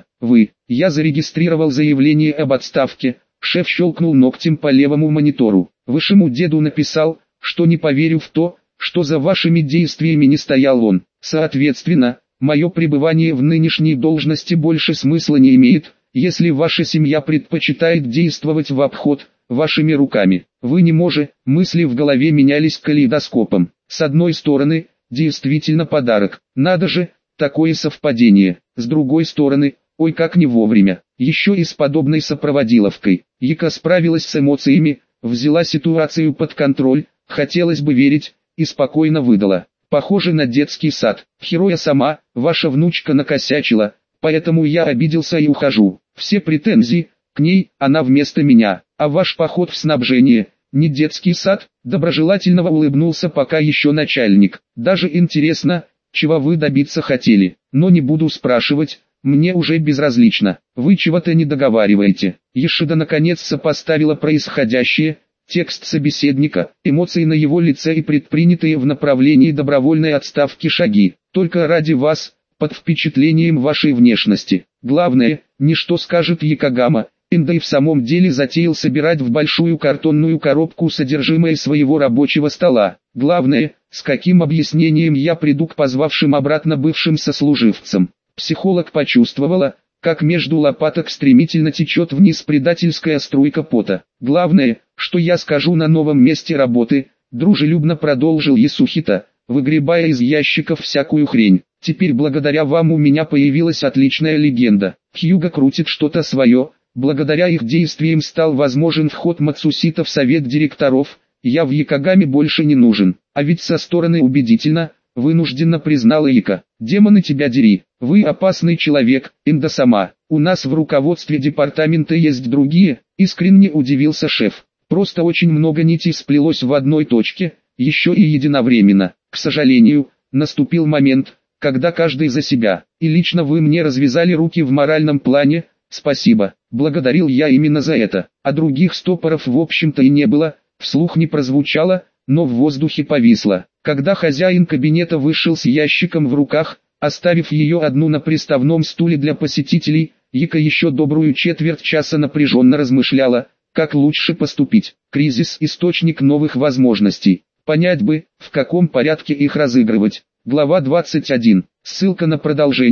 Я зарегистрировал заявление об отставке, шеф щелкнул ногтем по левому монитору. Вашему деду написал, что не поверю в то, что за вашими действиями не стоял он. Соответственно, мое пребывание в нынешней должности больше смысла не имеет, если ваша семья предпочитает действовать в обход, вашими руками. Вы не можете, мысли в голове менялись калейдоскопом. С одной стороны, действительно подарок, надо же, такое совпадение. С другой стороны, ой как не вовремя, еще и с подобной сопроводиловкой. Яка справилась с эмоциями, взяла ситуацию под контроль, хотелось бы верить, и спокойно выдала. Похоже на детский сад. Хироя сама, ваша внучка накосячила, поэтому я обиделся и ухожу. Все претензии к ней, она вместо меня. А ваш поход в снабжение, не детский сад? Доброжелательно улыбнулся пока еще начальник. Даже интересно, чего вы добиться хотели. Но не буду спрашивать, мне уже безразлично. Вы чего-то не договариваете. Ешида наконец сопоставила происходящее, текст собеседника, эмоции на его лице и предпринятые в направлении добровольной отставки шаги. Только ради вас, под впечатлением вашей внешности. Главное, не что скажет Якогама. Инда и в самом деле затеял собирать в большую картонную коробку содержимое своего рабочего стола. Главное, с каким объяснением я приду к позвавшим обратно бывшим сослуживцам. Психолог почувствовала, как между лопаток стремительно течет вниз предательская струйка пота. Главное, что я скажу на новом месте работы, дружелюбно продолжил Ясухито, выгребая из ящиков всякую хрень. Теперь благодаря вам у меня появилась отличная легенда. Хьюго крутит что-то свое, благодаря их действиям стал возможен вход Мацусито в совет директоров, я в Якогаме больше не нужен. А ведь со стороны убедительно, вынужденно признала Яка. Демоны тебя дери, вы опасный человек, Инда сама. У нас в руководстве департамента есть другие, искренне удивился шеф. Просто очень много нитей сплелось в одной точке, еще и единовременно. К сожалению, наступил момент, когда каждый за себя, и лично вы мне развязали руки в моральном плане. Спасибо, благодарил я именно за это, а других стопоров в общем-то и не было, вслух не прозвучало, но в воздухе повисло. Когда хозяин кабинета вышел с ящиком в руках, оставив ее одну на приставном стуле для посетителей, Яка еще добрую четверть часа напряженно размышляла, как лучше поступить. Кризис – источник новых возможностей. Понять бы, в каком порядке их разыгрывать. Глава 21. Ссылка на продолжение.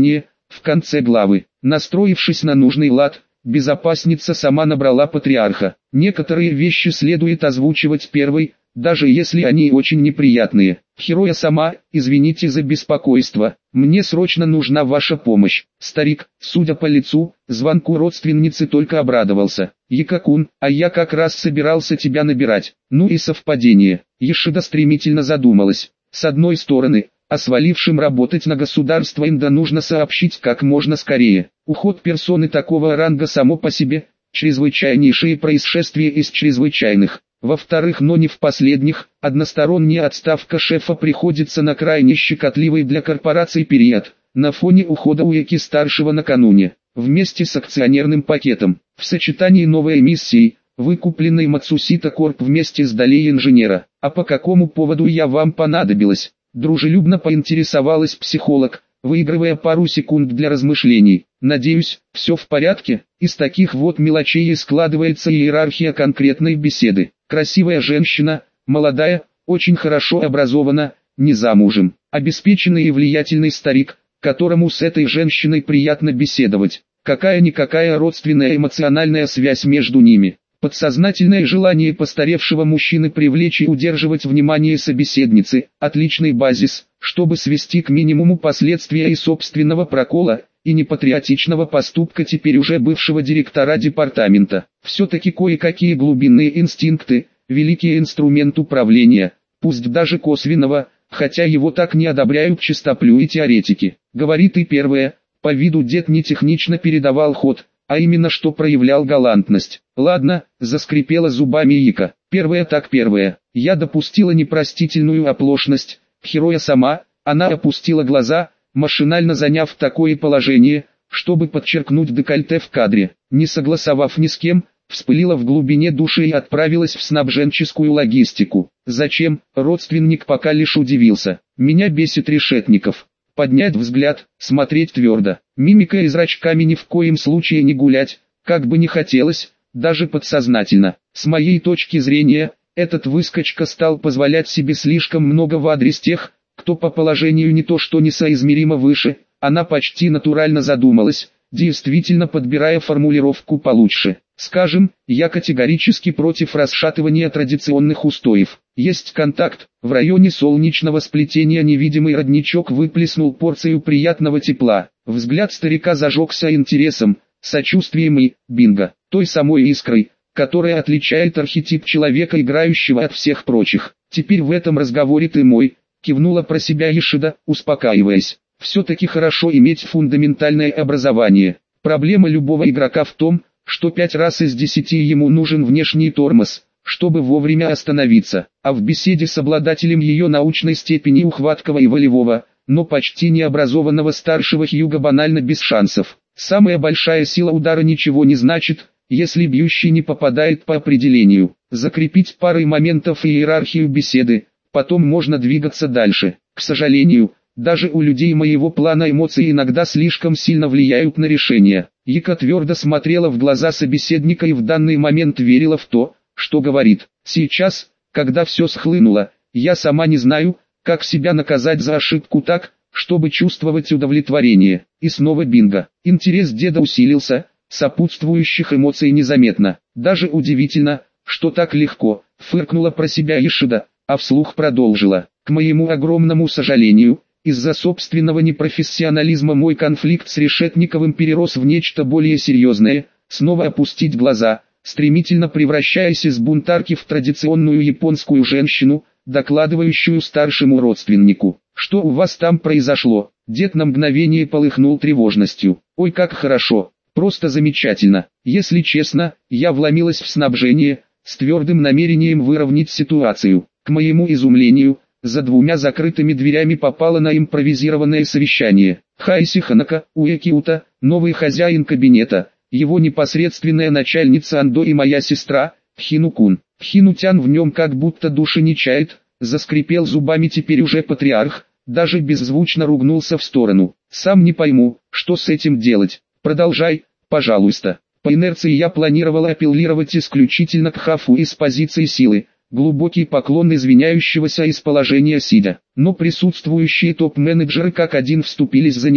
В конце главы, настроившись на нужный лад, безопасница сама набрала патриарха. Некоторые вещи следует озвучивать первой, даже если они очень неприятные. Хероя сама, извините за беспокойство, мне срочно нужна ваша помощь. Старик, судя по лицу, звонку родственницы только обрадовался. Якакун, а я как раз собирался тебя набирать. Ну и совпадение. Ешида стремительно задумалась. С одной стороны, о свалившем работать на государство Инда нужно сообщить как можно скорее. Уход персоны такого ранга само по себе – чрезвычайнейшее происшествие из чрезвычайных. Во-вторых, но не в последних, односторонняя отставка шефа приходится на крайне щекотливый для корпораций период, на фоне ухода Уэки-старшего накануне, вместе с акционерным пакетом, в сочетании новой эмиссии, выкупленной Мацусита Корп вместе с долей инженера. А по какому поводу я вам понадобилась? Дружелюбно поинтересовалась психолог, выигрывая пару секунд для размышлений. Надеюсь, все в порядке? Из таких вот мелочей и складывается иерархия конкретной беседы. Красивая женщина, молодая, очень хорошо образована, не замужем, обеспеченный и влиятельный старик, которому с этой женщиной приятно беседовать. Какая-никакая родственная эмоциональная связь между ними. Подсознательное желание постаревшего мужчины привлечь и удерживать внимание собеседницы – отличный базис, чтобы свести к минимуму последствия и собственного прокола, и непатриотичного поступка теперь уже бывшего директора департамента. Все-таки кое-какие глубинные инстинкты – великий инструмент управления, пусть даже косвенного, хотя его так не одобряют чистоплюи теоретики. Говорит и первое, по виду дед не технично передавал ход, а именно что проявлял галантность. Ладно, заскрипела зубами Ика. Первое так первое. Я допустила непростительную оплошность. Хероя сама, она опустила глаза, машинально заняв такое положение, чтобы подчеркнуть декольте в кадре. Не согласовав ни с кем, вспылила в глубине души и отправилась в снабженческую логистику. Зачем? Родственник пока лишь удивился. Меня бесит Решетников. Поднять взгляд, смотреть твердо, мимикой и зрачками ни в коем случае не гулять, как бы не хотелось, даже подсознательно. С моей точки зрения, этот выскочка стал позволять себе слишком много в адрес тех, кто по положению не то что несоизмеримо выше, она почти натурально задумалась, действительно подбирая формулировку получше. Скажем, я категорически против расшатывания традиционных устоев. Есть контакт, в районе солнечного сплетения невидимый родничок выплеснул порцию приятного тепла. Взгляд старика зажегся интересом, сочувствием и, бинго, той самой искрой, которая отличает архетип человека, играющего от всех прочих. Теперь в этом разговоре ты мой, кивнула про себя Ешида, успокаиваясь. Все-таки хорошо иметь фундаментальное образование. Проблема любого игрока в том, что 5 раз из 10 ему нужен внешний тормоз, чтобы вовремя остановиться, а в беседе с обладателем ее научной степени ухваткого и волевого, но почти необразованного старшего Хьюга банально без шансов. Самая большая сила удара ничего не значит, если бьющий не попадает по определению. Закрепить парой моментов и иерархию беседы, потом можно двигаться дальше. К сожалению, даже у людей моего плана эмоции иногда слишком сильно влияют на решение. Ика твердо смотрела в глаза собеседника и в данный момент верила в то, что говорит. Сейчас, когда все схлынуло, я сама не знаю, как себя наказать за ошибку так, чтобы чувствовать удовлетворение. И снова бинго. Интерес деда усилился, сопутствующих эмоций незаметно. Даже удивительно, что так легко, фыркнула про себя Ешида, а вслух продолжила. К моему огромному сожалению, из-за собственного непрофессионализма мой конфликт с Решетниковым перерос в нечто более серьезное, снова опустить глаза, стремительно превращаясь из бунтарки в традиционную японскую женщину, докладывающую старшему родственнику. Что у вас там произошло? Дед на мгновение полыхнул тревожностью. Ой, как хорошо, просто замечательно. Если честно, я вломилась в снабжение, с твердым намерением выровнять ситуацию. К моему изумлению, за 2 закрытыми дверями попало на импровизированное совещание. Хайси Ханака, Уэкиута, новый хозяин кабинета, его непосредственная начальница Андо и моя сестра, Хину-кун. Хину-тян в нем как будто души не чает, заскрипел зубами теперь уже патриарх, даже беззвучно ругнулся в сторону. Сам не пойму, что с этим делать. Продолжай, пожалуйста. По инерции я планировал апеллировать исключительно к Хафу из позиции силы. Глубокий поклон извиняющегося из положения сидя, но присутствующие топ-менеджеры как один вступились за него.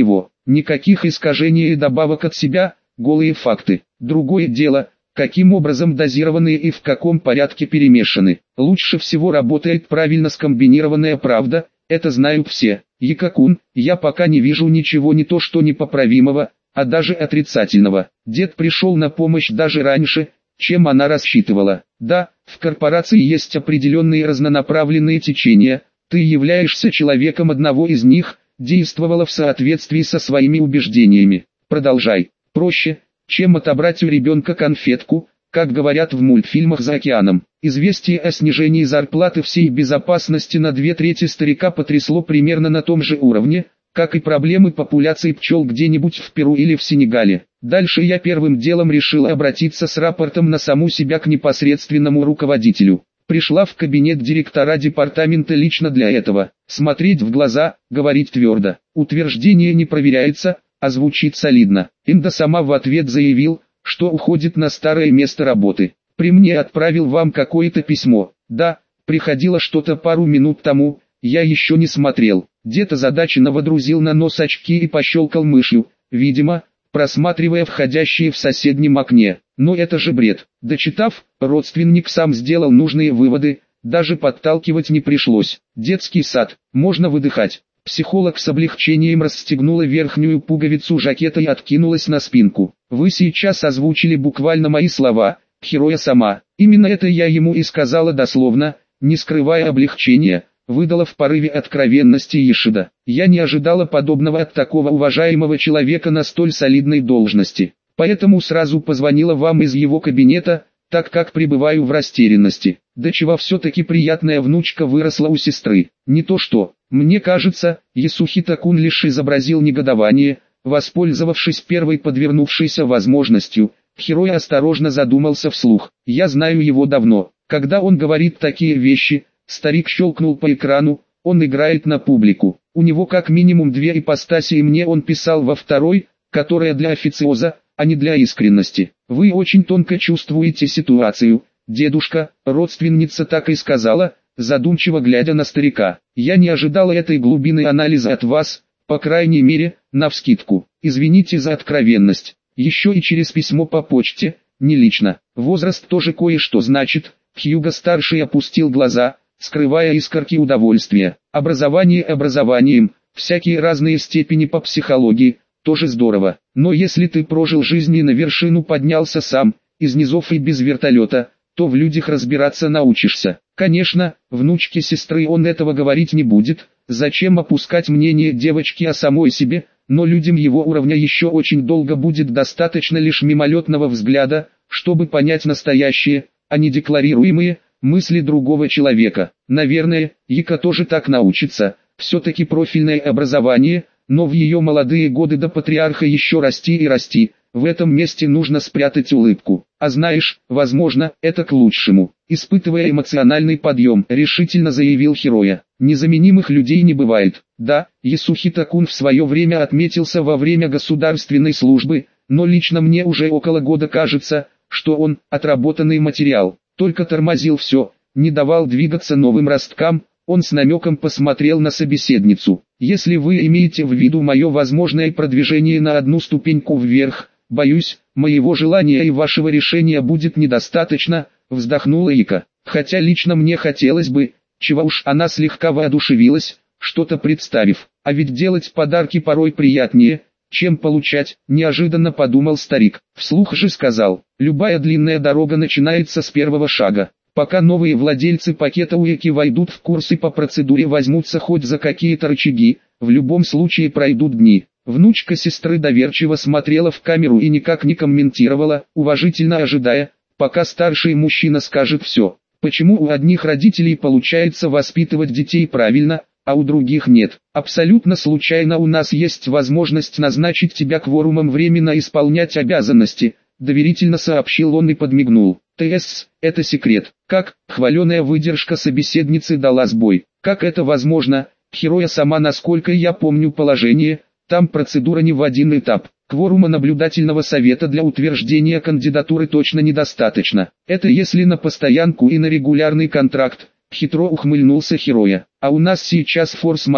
никаких искажений и добавок от себя, голые факты. Другое дело, каким образом дозированы и в каком порядке перемешаны. Лучше всего работает правильно скомбинированная правда, это знают все. Якакун, я пока не вижу ничего не то что непоправимого, а даже отрицательного. Дед пришел на помощь даже раньше, чем она рассчитывала. Да, в корпорации есть определенные разнонаправленные течения, ты являешься человеком одного из них, действовала в соответствии со своими убеждениями. Продолжай. Проще, чем отобрать у ребенка конфетку, как говорят в мультфильмах «За океаном». Известие о снижении зарплаты всей безопасности на 2/3 старика потрясло примерно на том же уровне, как и проблемы популяции пчел где-нибудь в Перу или в Сенегале. Дальше я первым делом решила обратиться с рапортом на саму себя к непосредственному руководителю. Пришла в кабинет директора департамента лично для этого. Смотреть в глаза, говорить твердо. Утверждение не проверяется, а звучит солидно. Инда сама в ответ заявил, что уходит на старое место работы. При мне отправил вам какое-то письмо. Да, приходило что-то пару минут тому, я еще не смотрел. Дед озадаченно водрузил на нос очки и пощелкал мышью, видимо, просматривая входящие в соседнем окне. Но это же бред. Дочитав, родственник сам сделал нужные выводы, даже подталкивать не пришлось. Детский сад, можно выдыхать. Психолог с облегчением расстегнула верхнюю пуговицу жакета и откинулась на спинку. Вы сейчас озвучили буквально мои слова, Хироя-сама. Именно это я ему и сказала дословно, не скрывая облегчения, выдала в порыве откровенности Ишида. Я не ожидала подобного от такого уважаемого человека на столь солидной должности. Поэтому сразу позвонила вам из его кабинета, так как пребываю в растерянности. До чего все-таки приятная внучка выросла у сестры. Не то что, мне кажется, Ясухита-кун лишь изобразил негодование, воспользовавшись первой подвернувшейся возможностью. Хироя осторожно задумался вслух. Я знаю его давно. Когда он говорит такие вещи, старик щелкнул по экрану, он играет на публику. У него как минимум две ипостаси, и мне он писал во второй, которая для официоза, а не для искренности. Вы очень тонко чувствуете ситуацию, дедушка, родственница так и сказала, задумчиво глядя на старика. Я не ожидала этой глубины анализа от вас, по крайней мере, навскидку. Извините за откровенность. Еще и через письмо по почте, не лично. Возраст тоже кое-что значит. Хьюго-старший опустил глаза, скрывая искорки удовольствия. Образование образованием, всякие разные степени по психологии, тоже здорово. Но если ты прожил жизнь и на вершину поднялся сам, из низов и без вертолета, то в людях разбираться научишься. Конечно, внучке сестры он этого говорить не будет, зачем опускать мнение девочки о самой себе, но людям его уровня еще очень долго будет достаточно лишь мимолетного взгляда, чтобы понять настоящие, а не декларируемые, мысли другого человека. Наверное, Яка тоже так научится, все-таки профильное образование, но в ее молодые годы до патриарха еще расти и расти, в этом месте нужно спрятать улыбку. А знаешь, возможно, это к лучшему. Испытывая эмоциональный подъем, решительно заявил Хироя. Незаменимых людей не бывает. Да, Ясухита-кун в свое время отметился во время государственной службы, но лично мне уже около года кажется, что он, отработанный материал, только тормозил все, не давал двигаться новым росткам. Он с намеком посмотрел на собеседницу. Если вы имеете в виду мое возможное продвижение на одну ступеньку вверх, боюсь, моего желания и вашего решения будет недостаточно, вздохнула Яка. Хотя лично мне хотелось бы, чего уж, она слегка воодушевилась, что-то представив. А ведь делать подарки порой приятнее, чем получать, неожиданно подумал старик. Вслух же сказал, любая длинная дорога начинается с первого шага. Пока новые владельцы пакета Уэки войдут в курс и по процедуре возьмутся хоть за какие-то рычаги, в любом случае пройдут дни. Внучка сестры доверчиво смотрела в камеру и никак не комментировала, уважительно ожидая, пока старший мужчина скажет все. Почему у одних родителей получается воспитывать детей правильно, а у других нет? Абсолютно случайно у нас есть возможность назначить тебя кворумом временно исполнять обязанности, доверительно сообщил он и подмигнул. ТС, это секрет. Как, хваленая выдержка собеседницы дала сбой. Как это возможно? Хироя сама, насколько я помню положение, там процедура не в один этап. Кворума наблюдательного совета для утверждения кандидатуры точно недостаточно. Это если на постоянку и на регулярный контракт. Хитро ухмыльнулся Хироя. А у нас сейчас форс-мажор,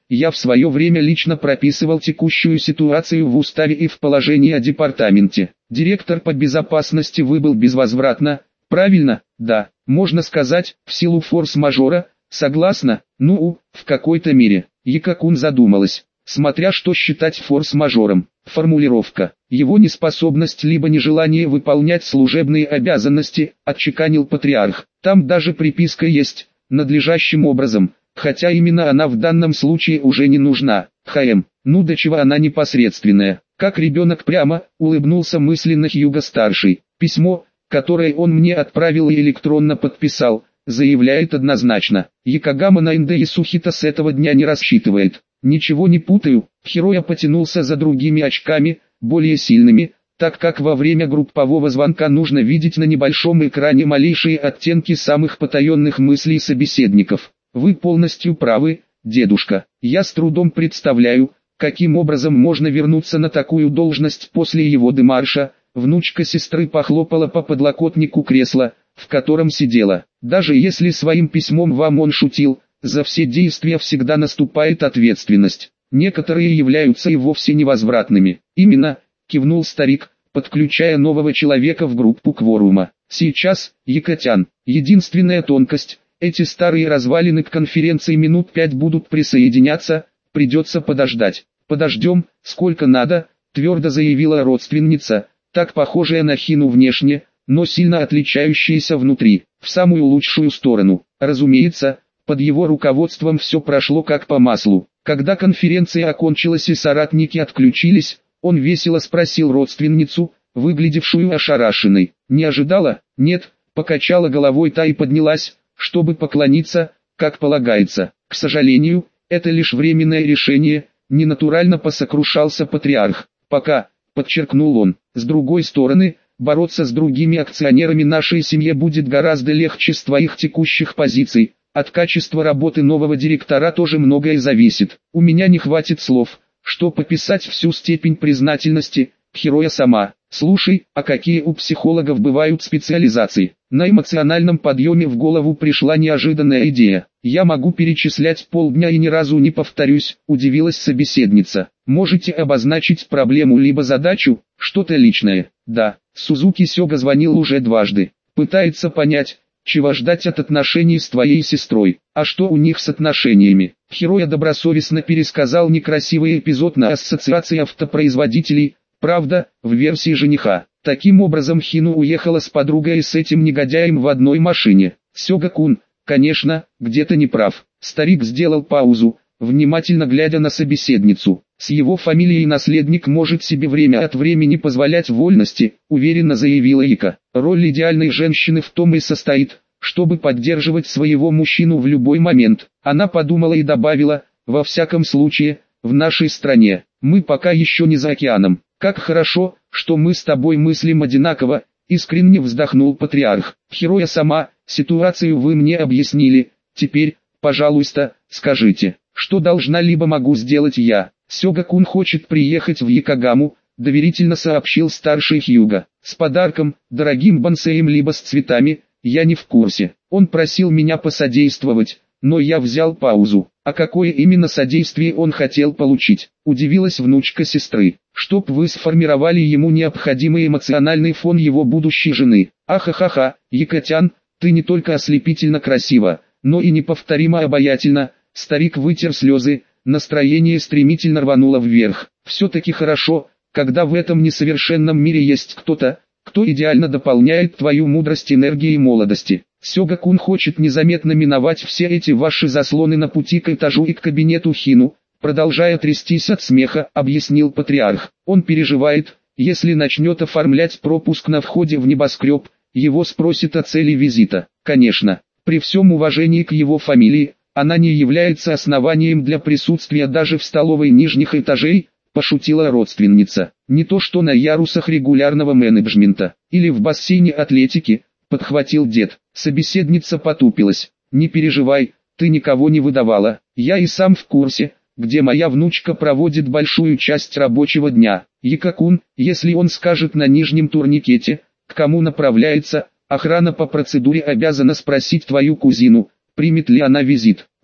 я в свое время лично прописывал текущую ситуацию в уставе и в положении о департаменте. Директор по безопасности выбыл безвозвратно, правильно? Да, можно сказать, в силу форс-мажора, согласна? Ну, в какой-то мере. Якакун задумалась. Смотря что считать форс-мажором. Формулировка. Его неспособность либо нежелание выполнять служебные обязанности, отчеканил патриарх. Там даже приписка есть, надлежащим образом, хотя именно она в данном случае уже не нужна. Ну до чего она непосредственная. Как ребенок прямо, улыбнулся мысленно Хьюго-старший. Письмо, которое он мне отправил и электронно подписал, заявляет однозначно. Якогама на Инде Сухита с этого дня не рассчитывает. Ничего не путаю, Хироя потянулся за другими очками, более сильными, так как во время группового звонка нужно видеть на небольшом экране малейшие оттенки самых потаенных мыслей собеседников. Вы полностью правы, дедушка. Я с трудом представляю, каким образом можно вернуться на такую должность после его демарша. Внучка сестры похлопала по подлокотнику кресла, в котором сидела. Даже если своим письмом вам он шутил, за все действия всегда наступает ответственность. Некоторые являются и вовсе невозвратными. Именно, кивнул старик, подключая нового человека в группу кворума. Сейчас, Якотян, единственная тонкость, эти старые развалины к конференции минут 5 будут присоединяться, придется подождать. Подождем, сколько надо, твердо заявила родственница, так похожая на Хину внешне, но сильно отличающаяся внутри, в самую лучшую сторону. Разумеется, под его руководством все прошло как по маслу. Когда конференция окончилась и соратники отключились, он весело спросил родственницу, выглядевшую ошарашенной. «Не ожидала?» «Нет», покачала головой та и поднялась, чтобы поклониться, как полагается. «К сожалению, это лишь временное решение», ненатурально посокрушался патриарх. «Пока», подчеркнул он. «С другой стороны, бороться с другими акционерами нашей семье будет гораздо легче с твоих текущих позиций. От качества работы нового директора тоже многое зависит. У меня не хватит слов, что пописать всю степень признательности, Хироя сама. Слушай, а какие у психологов бывают специализации?» На эмоциональном подъеме в голову пришла неожиданная идея. «Я могу перечислять полдня и ни разу не повторюсь», удивилась собеседница. «Можете обозначить проблему либо задачу, что-то личное?» «Да». Сузуки Сёга звонил уже дважды. Пытается понять, чего ждать от отношений с твоей сестрой. А что у них с отношениями? Хироя добросовестно пересказал некрасивый эпизод на ассоциации автопроизводителей, правда, в версии жениха. Таким образом Хину уехала с подругой и с этим негодяем в одной машине. Сёга-кун, конечно, где-то не прав. Старик сделал паузу, внимательно глядя на собеседницу. С его фамилией наследник может себе время от времени позволять вольности, уверенно заявила Ика. Роль идеальной женщины в том и состоит, чтобы поддерживать своего мужчину в любой момент. Она подумала и добавила, во всяком случае, в нашей стране, мы пока еще не за океаном. Как хорошо, что мы с тобой мыслим одинаково, искренне вздохнул патриарх. Хироя сама, ситуацию вы мне объяснили, теперь, пожалуйста, скажите, что должна либо могу сделать я. Сёга-кун хочет приехать в Якогаму, доверительно сообщил старший Хьюго. С подарком, дорогим бонсеем либо с цветами, я не в курсе. Он просил меня посодействовать, но я взял паузу. А какое именно содействие он хотел получить? Удивилась внучка сестры. Чтоб вы сформировали ему необходимый эмоциональный фон его будущей жены. Ахахаха, Якотян, ты не только ослепительно красива, но и неповторимо обаятельна. Старик вытер слезы, настроение стремительно рвануло вверх. Все-таки хорошо, когда в этом несовершенном мире есть кто-то, кто идеально дополняет твою мудрость энергии молодости. Сёга-кун хочет незаметно миновать все эти ваши заслоны на пути к этажу и к кабинету Хину, продолжая трястись от смеха, объяснил патриарх. Он переживает, если начнет оформлять пропуск на входе в небоскреб, его спросят о цели визита. Конечно, при всем уважении к его фамилии, она не является основанием для присутствия даже в столовой нижних этажей, пошутила родственница. Не то что на ярусах регулярного менеджмента, или в бассейне атлетики, подхватил дед. Собеседница потупилась. Не переживай, ты никого не выдавала, я и сам в курсе, где моя внучка проводит большую часть рабочего дня. Якакун, если он скажет на нижнем турникете, к кому направляется, охрана по процедуре обязана спросить твою кузину, примет ли она визит.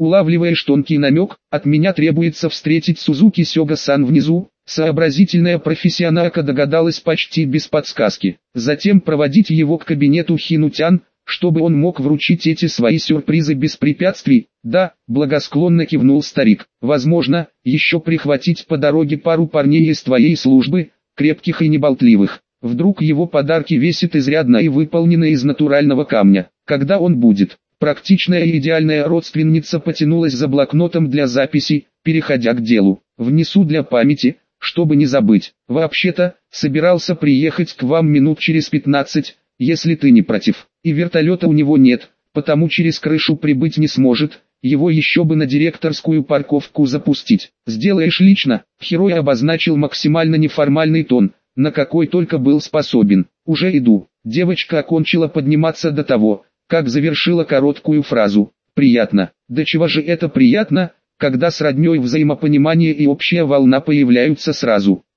Улавливаешь тонкий намек, от меня требуется встретить Сузуки Сёга-сан внизу. Сообразительная профессионалка догадалась почти без подсказки. Затем проводить его к кабинету Хинутян, чтобы он мог вручить эти свои сюрпризы без препятствий. Да, благосклонно кивнул старик. Возможно, еще прихватить по дороге пару парней из твоей службы, крепких и неболтливых. Вдруг его подарки весят изрядно и выполнены из натурального камня. Когда он будет? Практичная и идеальная родственница потянулась за блокнотом для записей, переходя к делу. Внесу для памяти, чтобы не забыть. Вообще-то, собирался приехать к вам минут через 15, если ты не против. И вертолета у него нет, потому через крышу прибыть не сможет. Его еще бы на директорскую парковку запустить. Сделаешь лично. Херой обозначил максимально неформальный тон, на какой только был способен. Уже иду. Девочка окончила подниматься до того, как завершила короткую фразу. Приятно. Да чего же это приятно, когда с роднёй взаимопонимание и общая волна появляются сразу.